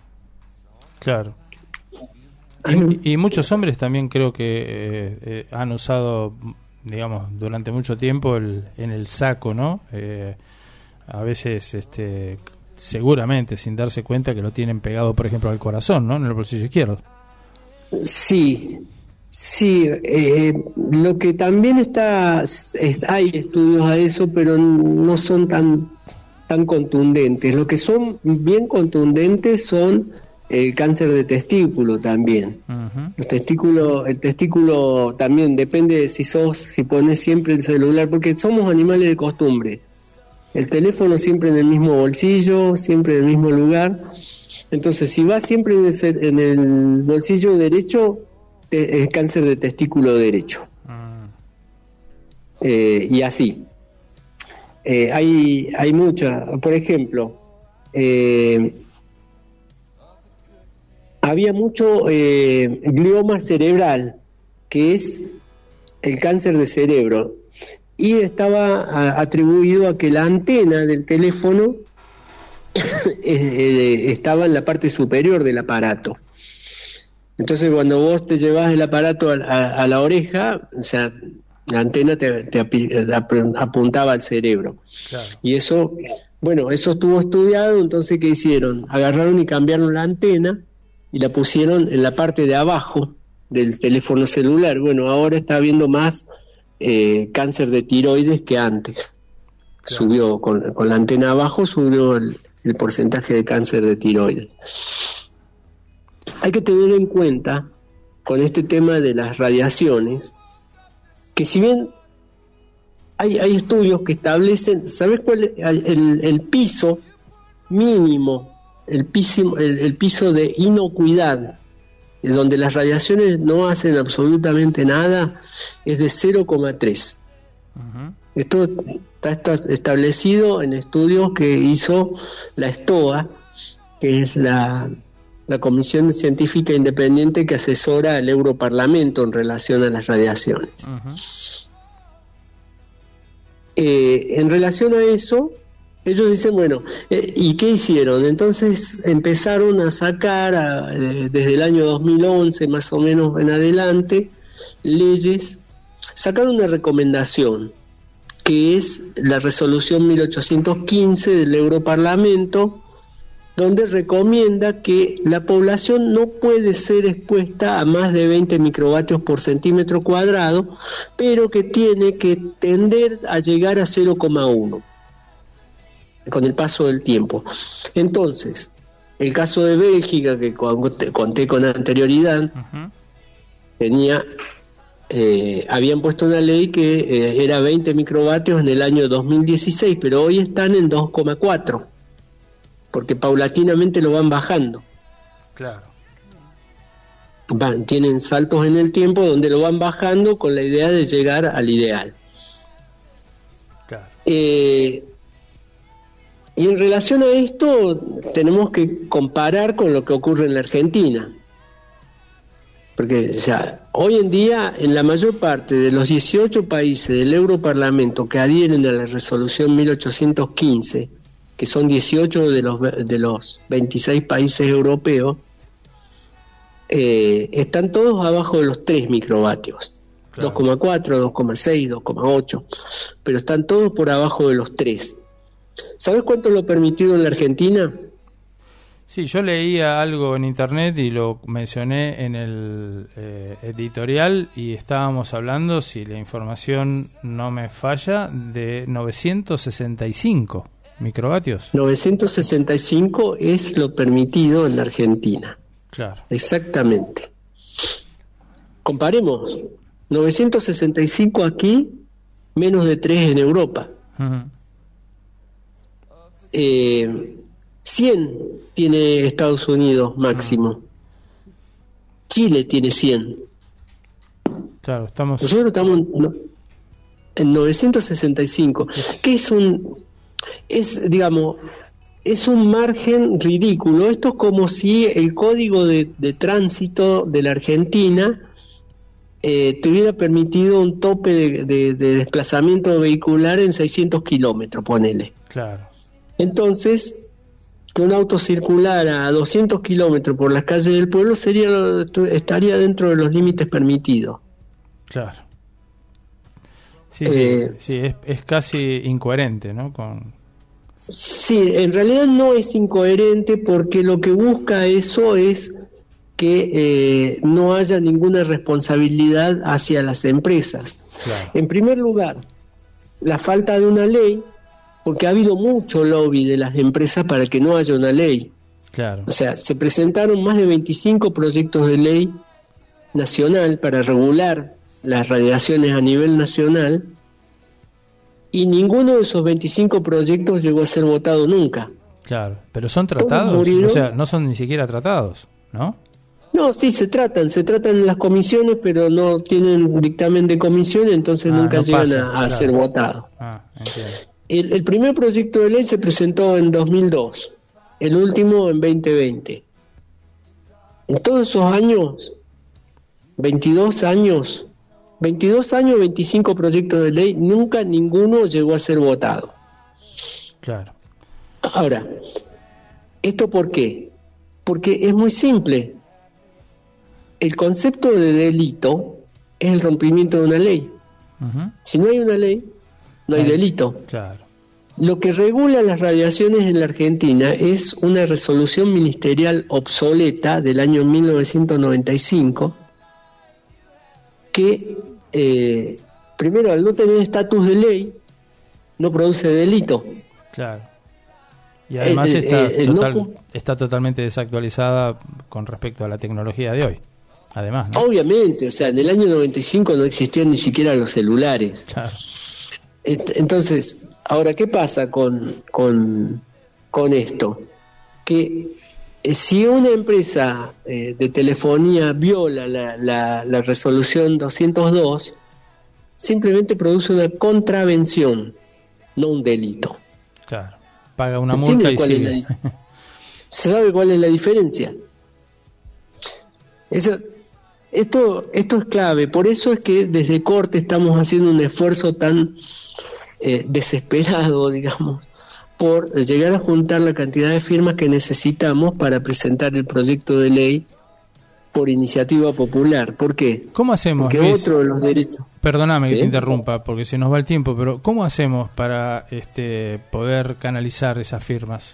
Claro. Y, y muchos hombres también creo que eh, eh, han usado, digamos, durante mucho tiempo el, en el saco, ¿no? Eh, a veces, este, seguramente, sin darse cuenta que lo tienen pegado, por ejemplo, al corazón, ¿no? En el bolsillo izquierdo. Sí. Sí, eh, lo que también está, es, hay estudios a eso, pero no son tan tan contundentes. Lo que son bien contundentes son el cáncer de testículo también. Uh-huh. El testículo, el testículo también depende de si sos, si pones siempre el celular, porque somos animales de costumbre. El teléfono siempre en el mismo bolsillo, siempre en el mismo lugar. Entonces, si vas siempre en el, en el bolsillo derecho, es cáncer de testículo derecho. Mm. Eh, y así. Eh, hay hay muchas. Por ejemplo, eh, había mucho eh, glioma cerebral, que es el cáncer de cerebro, y estaba a, atribuido a que la antena del teléfono eh, estaba en la parte superior del aparato. Entonces, cuando vos te llevas el aparato a, a, a la oreja, o sea, la antena te, te apuntaba al cerebro. Claro. Y eso, bueno, eso estuvo estudiado. Entonces, ¿qué hicieron? Agarraron y cambiaron la antena y la pusieron en la parte de abajo del teléfono celular. Bueno, ahora está habiendo más eh, cáncer de tiroides que antes. Claro. Subió, con, con la antena abajo, subió el, el porcentaje de cáncer de tiroides. Hay que tener en cuenta, con este tema de las radiaciones, que si bien hay, hay estudios que establecen, ¿sabes cuál es el, el piso mínimo, el piso, el, el piso de inocuidad, donde las radiaciones no hacen absolutamente nada, es de cero coma tres? Uh-huh. Esto está, está establecido en estudios que hizo la STOA, que es la... la Comisión Científica Independiente que asesora al Europarlamento en relación a las radiaciones. Uh-huh. Eh, en relación a eso, ellos dicen, bueno, eh, ¿y qué hicieron? Entonces empezaron a sacar, a, eh, desde el año dos mil once más o menos en adelante, leyes, sacaron una recomendación, que es la resolución mil ochocientos quince del Europarlamento, donde recomienda que la población no puede ser expuesta a más de veinte microvatios por centímetro cuadrado, pero que tiene que tender a llegar a cero coma uno. con el paso del tiempo. Entonces, el caso de Bélgica, que conté con anterioridad, uh-huh. tenía, eh, habían puesto una ley que eh, era veinte microvatios en el año dos mil dieciséis, pero hoy están en dos coma cuatro, porque paulatinamente lo van bajando. Claro. Van, tienen saltos en el tiempo donde lo van bajando con la idea de llegar al ideal. Claro. Eh, y en relación a esto tenemos que comparar con lo que ocurre en la Argentina, porque o sea, hoy en día en la mayor parte de los dieciocho países del Europarlamento que adhieren a la resolución mil ochocientos quince, que son dieciocho de los, de los veintiséis países europeos, Eh, están todos abajo de los tres microvatios, claro. dos coma cuatro, dos coma seis, dos coma ocho, pero están todos por abajo de los tres. ¿Sabes cuánto es lo permitido en la Argentina? Sí, yo leía algo en internet y lo mencioné en el eh, editorial, y estábamos hablando, si la información no me falla, de novecientos sesenta y cinco microvatios. novecientos sesenta y cinco es lo permitido en la Argentina. Claro. Exactamente. Comparemos. novecientos sesenta y cinco aquí, menos de tres en Europa. Uh-huh. Eh, cien tiene Estados Unidos máximo. Uh-huh. Chile tiene cien. Claro, estamos... Nosotros estamos no, en novecientos sesenta y cinco. ¿Qué es un...? Es, digamos... Es un margen ridículo. Esto es como si el código de, de tránsito de la Argentina eh, te hubiera permitido un tope de, de, de desplazamiento vehicular en seiscientos kilómetros, ponele. Claro. Entonces, que un auto circulara a doscientos kilómetros por las calles del pueblo sería estaría dentro de los límites permitidos. Claro. Sí, eh, sí, sí es, es casi incoherente, ¿no? Con... Sí, en realidad no es incoherente, porque lo que busca eso es que eh, no haya ninguna responsabilidad hacia las empresas. Claro. En primer lugar, la falta de una ley, porque ha habido mucho lobby de las empresas para que no haya una ley. Claro. O sea, se presentaron más de veinticinco proyectos de ley nacional para regular las radiaciones a nivel nacional, y ninguno de esos veinticinco proyectos llegó a ser votado nunca. Claro, pero son tratados, o sea, no son ni siquiera tratados, ¿no? No, sí, se tratan, se tratan en las comisiones, pero no tienen dictamen de comisión, entonces ah, nunca no llegan pasa, a, a claro. ser votados. Ah, entiendo. El, el primer proyecto de ley se presentó en dos mil dos, el último en veinte veinte. En todos esos años, veintidós años... veintidós años, veinticinco proyectos de ley, nunca ninguno llegó a ser votado. Claro. Ahora, ¿esto por qué? Porque es muy simple. El concepto de delito es el rompimiento de una ley. Uh-huh. Si no hay una ley, no hay delito. Claro. Lo que regula las radiaciones en la Argentina es una resolución ministerial obsoleta del año mil novecientos noventa y cinco, que eh, primero, al no tener estatus de ley, no produce delito. Claro. Y además eh, está, eh, total, no, está totalmente desactualizada con respecto a la tecnología de hoy. Además, ¿no? Obviamente, o sea, en el año noventa y cinco no existían ni siquiera los celulares. Claro. Entonces, ahora, ¿qué pasa con, con, con esto? Que si una empresa eh, de telefonía viola la, la, la resolución doscientos dos, simplemente produce una contravención, no un delito. Claro, paga una multa y sigue. ¿Se sabe cuál es la diferencia? Eso, esto, esto es clave, por eso es que desde Corte estamos haciendo un esfuerzo tan eh, desesperado, digamos, por llegar a juntar la cantidad de firmas que necesitamos para presentar el proyecto de ley por iniciativa popular. ¿Por qué? ¿Cómo hacemos, Porque Luis? Otro de los derechos... Perdóname que ¿Eh? te interrumpa, porque se nos va el tiempo, pero ¿cómo hacemos para este poder canalizar esas firmas?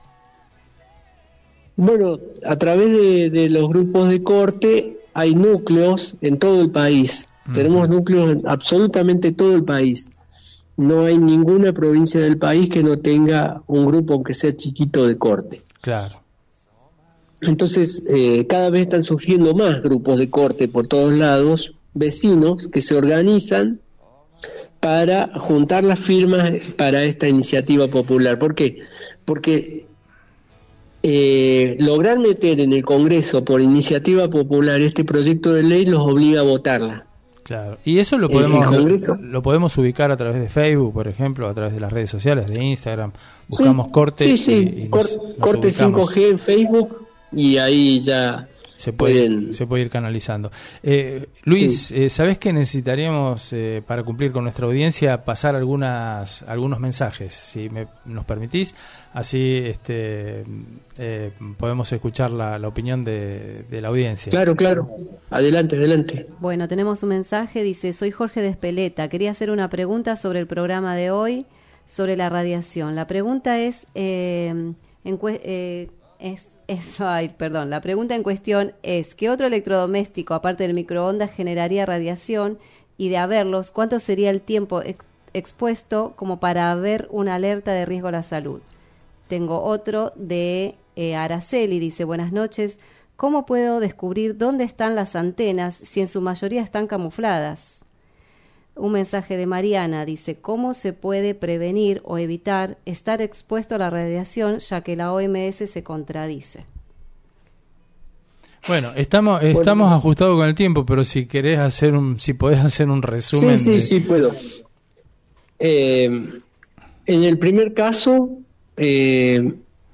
Bueno, a través de, de los grupos de Corte hay núcleos en todo el país. Uh-huh. Tenemos núcleos en absolutamente todo el país. no hay ninguna provincia del país que no tenga un grupo, aunque sea chiquito, de corte. Claro. Entonces, eh, cada vez están surgiendo más grupos de corte por todos lados, vecinos que se organizan para juntar las firmas para esta iniciativa popular. ¿Por qué? Porque eh, lograr meter en el Congreso por iniciativa popular este proyecto de ley los obliga a votarla. Claro. Y eso lo podemos lo, lo podemos ubicar a través de Facebook, por ejemplo, a través de las redes sociales, de Instagram. Buscamos sí, corte. Sí, sí, y, y Cor- nos, nos corte ubicamos. cinco G en Facebook y ahí ya se puede, pueden... se puede ir canalizando. Eh, Luis, Sí. eh, ¿sabés que necesitaríamos eh, para cumplir con nuestra audiencia pasar algunas algunos mensajes? Si me, nos permitís, así este eh, podemos escuchar la, la opinión de, de la audiencia. Claro, claro. Adelante, adelante. Bueno, tenemos un mensaje, dice, soy Jorge de Espeleta, quería hacer una pregunta sobre el programa de hoy, sobre la radiación. La pregunta es, eh, en cue- eh, es, es ay, perdón, la pregunta en cuestión es, ¿qué otro electrodoméstico, aparte del microondas, generaría radiación? Y de haberlos, ¿cuánto sería el tiempo ex- expuesto como para haber una alerta de riesgo a la salud? Tengo otro de eh, Araceli, dice, buenas noches, ¿cómo puedo descubrir dónde están las antenas si en su mayoría están camufladas? Un mensaje de Mariana, dice, ¿cómo se puede prevenir o evitar estar expuesto a la radiación, ya que la O M S se contradice? Bueno, estamos estamos bueno. ajustados con el tiempo, pero si querés hacer un, si podés hacer un resumen. Sí, sí, de... sí, puedo. Eh, en el primer caso, eh...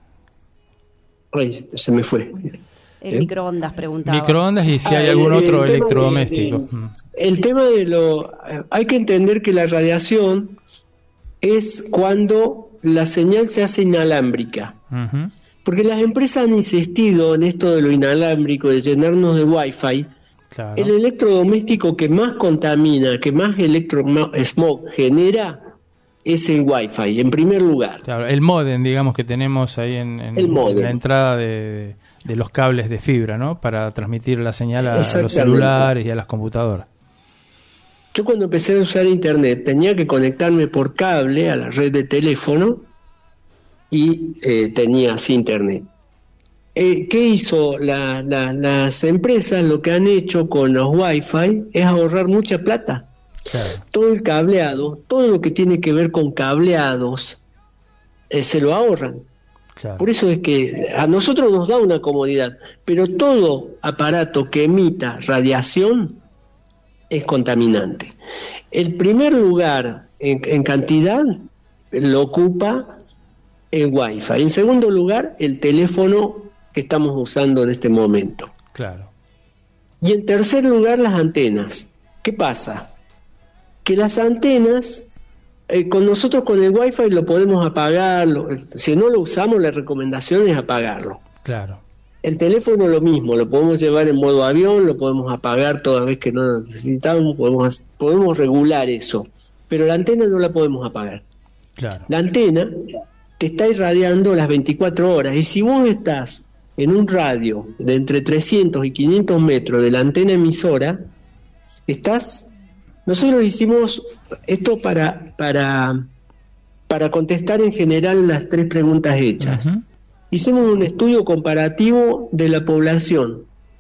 ay, se me fue. El ¿Eh? microondas, preguntaba. Microondas y si ah, hay algún el, otro el electrodoméstico. De, de, el tema de lo... Hay que entender que la radiación es cuando la señal se hace inalámbrica. Uh-huh. Porque las empresas han insistido en esto de lo inalámbrico, de llenarnos de Wi-Fi. Claro. El electrodoméstico que más contamina, que más electrosmog genera, es el Wi-Fi, en primer lugar. Claro, el módem, digamos, que tenemos ahí en, en, en la entrada de... de los cables de fibra, ¿no? Para transmitir la señal a, a los celulares y a las computadoras. Yo cuando empecé a usar internet tenía que conectarme por cable a la red de teléfono y eh, tenía así internet. Eh, ¿Qué hizo la, la, las empresas? Lo que han hecho con los Wi-Fi es ahorrar mucha plata. Claro. Todo el cableado, todo lo que tiene que ver con cableados, eh, se lo ahorran. Claro. Por eso es que a nosotros nos da una comodidad, pero todo aparato que emita radiación es contaminante. El primer lugar en, en cantidad lo ocupa el Wi-Fi. En segundo lugar, el teléfono que estamos usando en este momento. Claro. Y en tercer lugar, las antenas. ¿Qué pasa? Que las antenas... Eh, con nosotros con el Wi-Fi lo podemos apagar, lo, si no lo usamos la recomendación es apagarlo. Claro. El teléfono lo mismo, lo podemos llevar en modo avión, lo podemos apagar toda vez que no lo necesitamos, podemos, podemos regular eso, pero la antena no la podemos apagar. Claro. La antena te está irradiando las veinticuatro horas y si vos estás en un radio de entre trescientos y quinientos metros de la antena emisora, estás... Nosotros hicimos esto para, para, para contestar en general las tres preguntas hechas. Uh-huh. Hicimos un estudio comparativo de la población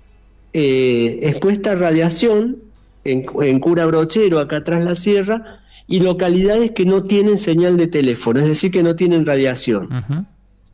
eh, expuesta a radiación en, en Cura Brochero, acá atrás la sierra, y localidades que no tienen señal de teléfono, es decir, que no tienen radiación. Uh-huh.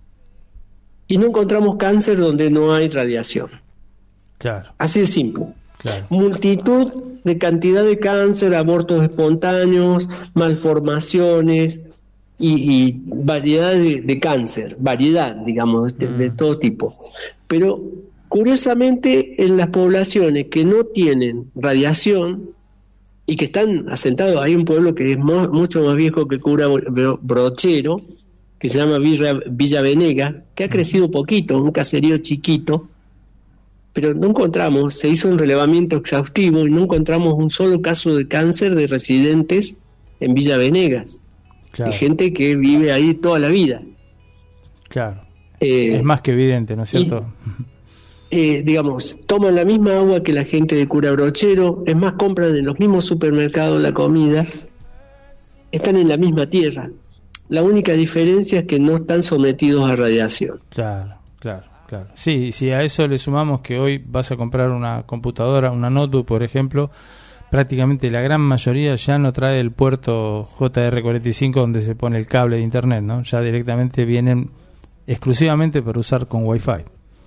Y no encontramos cáncer donde no hay radiación. Claro. Así de simple. Claro. Multitud de cantidad de cáncer, abortos espontáneos, malformaciones y, y variedad de, de cáncer, variedad, digamos, de, mm. de todo tipo. Pero curiosamente en las poblaciones que no tienen radiación y que están asentados, hay un pueblo que es mo- mucho más viejo que Cura Brochero, que se llama Villa, Villa Venega, que ha crecido poquito, un caserío chiquito, pero no encontramos, se hizo un relevamiento exhaustivo y no encontramos un solo caso de cáncer de residentes en Villa Venegas. Claro. De gente que vive ahí toda la vida. Claro. Eh, es más que evidente, ¿no es cierto? Y, eh, digamos, toman la misma agua que la gente de Cura Brochero, es más, compran en los mismos supermercados la comida están en la misma tierra. La única diferencia es que no están sometidos a radiación. Claro, claro, claro. Sí, si a eso le sumamos que hoy vas a comprar una computadora, una notebook, por ejemplo, prácticamente la gran mayoría ya no trae el puerto J R cuarenta y cinco donde se pone el cable de internet, ¿no? Ya directamente vienen exclusivamente para usar con Wi-Fi.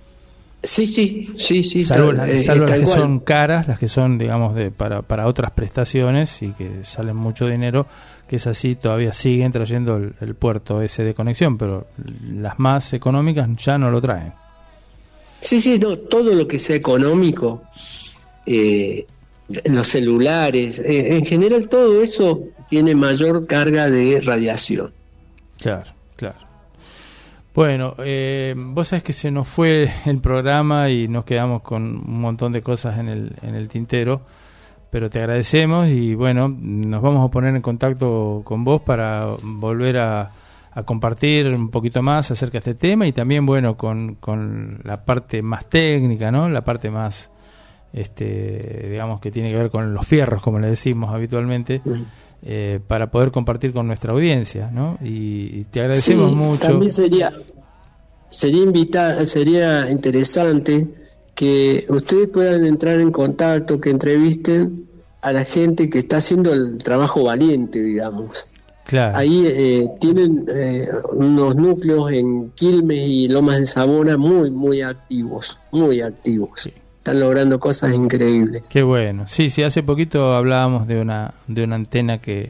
Sí, sí, sí, sí. Salvo, tal, la, eh, salvo las que cual. son caras, las que son, digamos, de para, para otras prestaciones y que salen mucho dinero, que es así, todavía siguen trayendo el, el puerto ese de conexión, pero las más económicas ya no lo traen. Sí, sí, no, todo lo que sea económico, eh, los celulares, eh, en general todo eso tiene mayor carga de radiación. Claro, claro. Bueno, eh, vos sabés que se nos fue el programa y nos quedamos con un montón de cosas en el, en el tintero, pero te agradecemos y bueno, nos vamos a poner en contacto con vos para volver a, a compartir un poquito más acerca de este tema y también, bueno, con, con la parte más técnica, ¿no? La parte más, este, digamos, que tiene que ver con los fierros, como le decimos habitualmente. Mm. Eh, para poder compartir con nuestra audiencia, ¿no? Y, y te agradecemos sí, mucho. También sería sería invitar, sería interesante que ustedes puedan entrar en contacto, que entrevisten a la gente que está haciendo el trabajo valiente, digamos. Claro. Ahí eh, tienen eh, unos núcleos en Quilmes y Lomas de Zamora muy, muy activos, muy activos. Sí. Están logrando cosas increíbles. Qué bueno. Sí, sí, hace poquito hablábamos de una de una antena que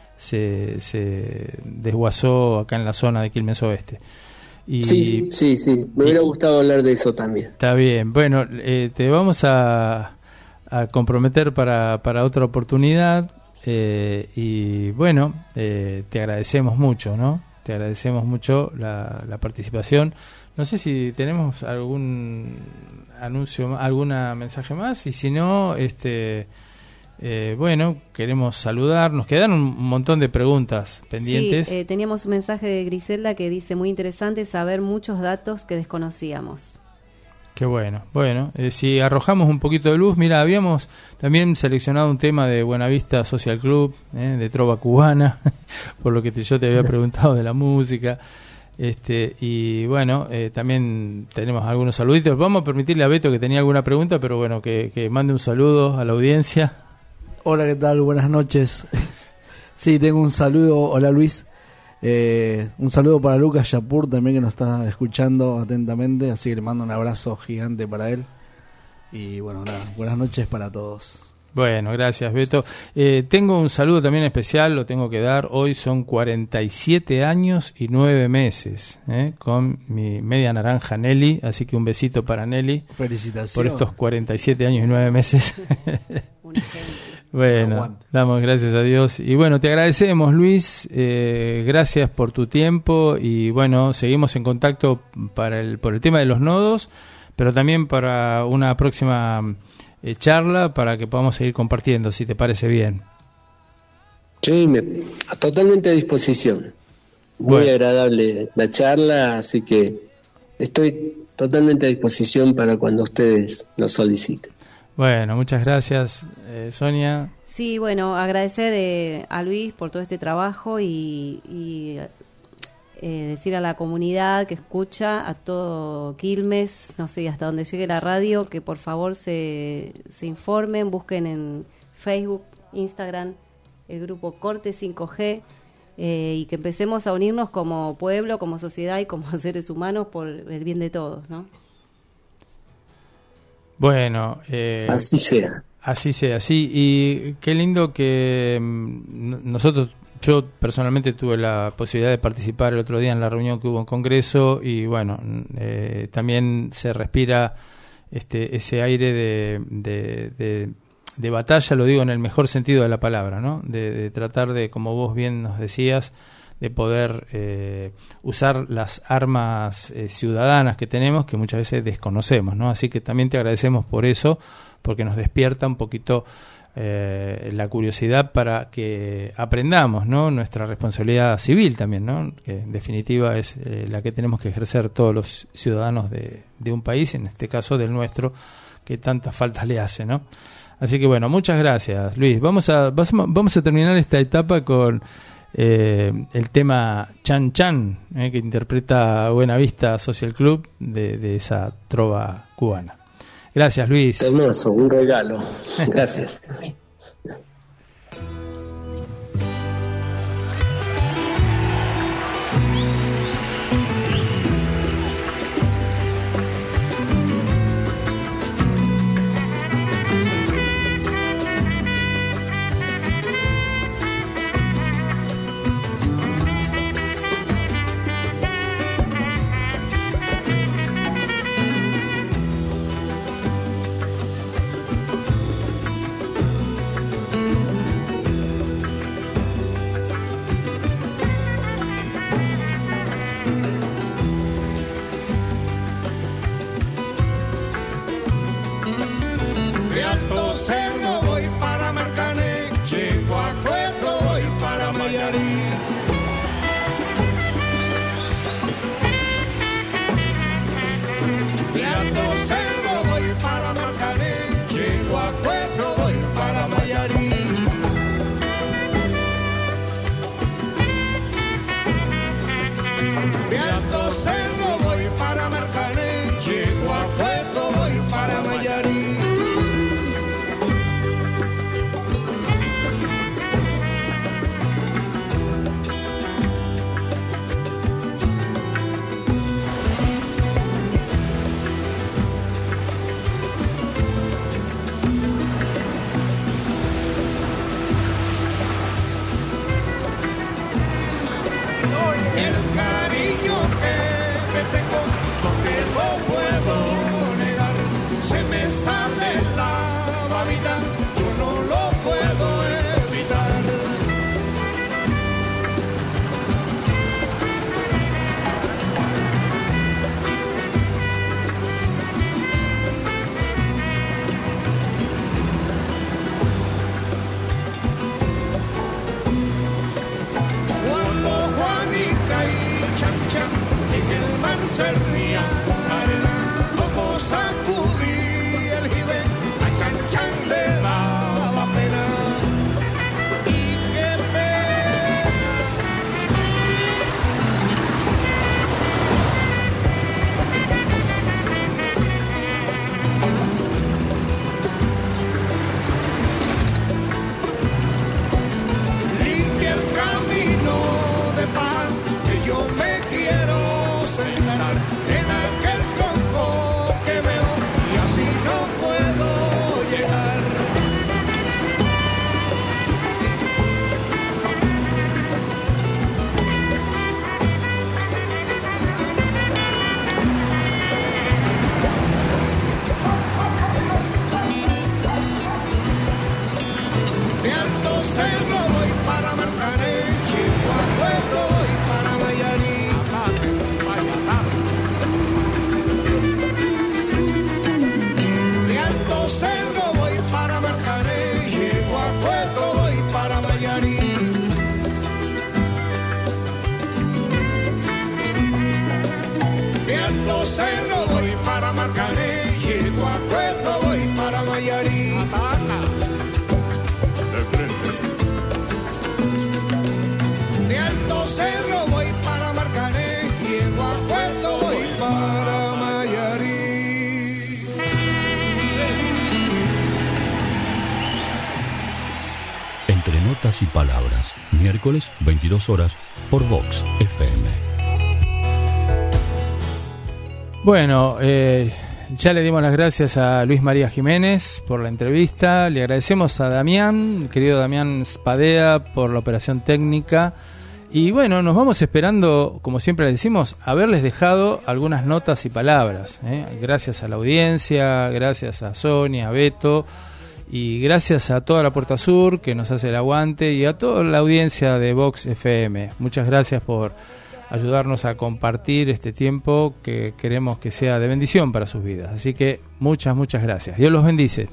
se, se desguazó acá en la zona de Quilmes Oeste. Y, sí, sí, sí. Me y, hubiera gustado hablar de eso también. Está bien. Bueno, eh, te vamos a, a comprometer para, para otra oportunidad eh, y bueno, eh, te agradecemos mucho, ¿no? Te agradecemos mucho la, la participación. No sé si tenemos algún anuncio, alguna mensaje más y si no, este, eh, bueno, queremos saludar. Nos quedan un montón de preguntas pendientes. Sí, eh, teníamos un mensaje de Griselda que dice muy interesante saber muchos datos que desconocíamos. Qué bueno. Bueno, eh, si arrojamos un poquito de luz, mira, habíamos también seleccionado un tema de Buenavista Social Club, eh, de trova cubana, por lo que te, yo te había preguntado de la música. Este y bueno, eh, también tenemos algunos saluditos. Vamos a permitirle a Beto que tenía alguna pregunta, pero bueno, que, que mande un saludo a la audiencia. Hola, ¿qué tal? Buenas noches. Sí, tengo un saludo. Hola, Luis. Eh, un saludo para Lucas Yapur también, que nos está escuchando atentamente, así que le mando un abrazo gigante para él. Y bueno, nada, buenas noches para todos. Bueno, gracias, Beto. Eh, tengo un saludo también especial, lo tengo que dar. Hoy son cuarenta y siete años y nueve meses, ¿eh? Con mi media naranja Nelly, así que un besito para Nelly. Felicitaciones. Por estos cuarenta y siete años y nueve meses. Bueno, damos gracias a Dios. Y bueno, te agradecemos, Luis. Eh, gracias por tu tiempo. Y bueno, seguimos en contacto para el, por el tema de los nodos, pero también para una próxima Eh, charla para que podamos seguir compartiendo, si te parece bien. Sí, me, totalmente a disposición. Muy bueno. Agradable la charla, así que estoy totalmente a disposición para cuando ustedes lo soliciten. Bueno, muchas gracias, eh, Sonia. Sí, bueno, agradecer eh, a Luis por todo este trabajo y, y Eh, decir a la comunidad que escucha, a todo Quilmes, no sé, hasta donde llegue la radio, que por favor se, se informen, busquen en Facebook, Instagram, el grupo Corte cinco G, eh, y que empecemos a unirnos como pueblo, como sociedad y como seres humanos por el bien de todos, ¿no? Bueno, eh, así sea. Así sea, sí, y qué lindo que mm, nosotros... Yo personalmente tuve la posibilidad de participar el otro día en la reunión que hubo en Congreso y bueno, eh, también se respira este ese aire de, de, de, de batalla, lo digo en el mejor sentido de la palabra, ¿no? De, de tratar de, como vos bien nos decías, de poder eh, usar las armas eh, ciudadanas que tenemos, que muchas veces desconocemos, ¿no? Así que también te agradecemos por eso, porque nos despierta un poquito Eh, la curiosidad para que aprendamos, ¿no? Nuestra responsabilidad civil también, ¿no? Que en definitiva es eh, la que tenemos que ejercer todos los ciudadanos de, de un país, en este caso del nuestro, que tantas faltas le hace, ¿no? Así que bueno, muchas gracias, Luis. Vamos a vamos a terminar esta etapa con eh, el tema Chan Chan, eh, que interpreta Buenavista Social Club de, de esa trova cubana. Gracias, Luis. Hermoso, un regalo. Gracias. Y palabras, miércoles veintidós horas por Vox F M. Bueno, eh, ya le dimos las gracias a Luis María Jiménez por la entrevista. Le agradecemos a Damián, el querido Damián Spadea, por la operación técnica. Y bueno, nos vamos esperando, como siempre les decimos, haberles dejado algunas notas y palabras, ¿eh? Gracias a la audiencia, gracias a Sonia, a Beto. Y gracias a toda la Puerta Sur que nos hace el aguante y a toda la audiencia de Vox F M. Muchas gracias por ayudarnos a compartir este tiempo que queremos que sea de bendición para sus vidas. Así que muchas, muchas gracias. Dios los bendice.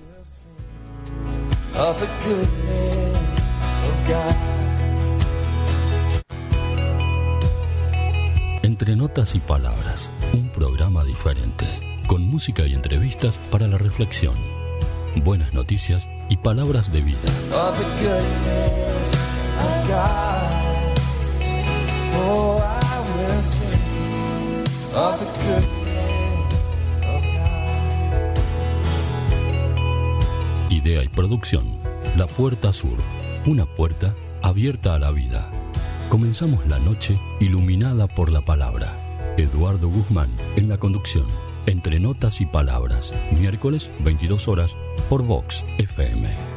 Entre notas y palabras, un programa diferente, con música y entrevistas para la reflexión. Buenas noticias y palabras de vida. Of the goodness of God. Oh, I will sing of the goodness of God. Idea y producción, La Puerta Sur, una puerta abierta a la vida. Comenzamos la noche iluminada por la palabra. Eduardo Guzmán en la conducción, entre notas y palabras, miércoles veintidós horas por Vox F M.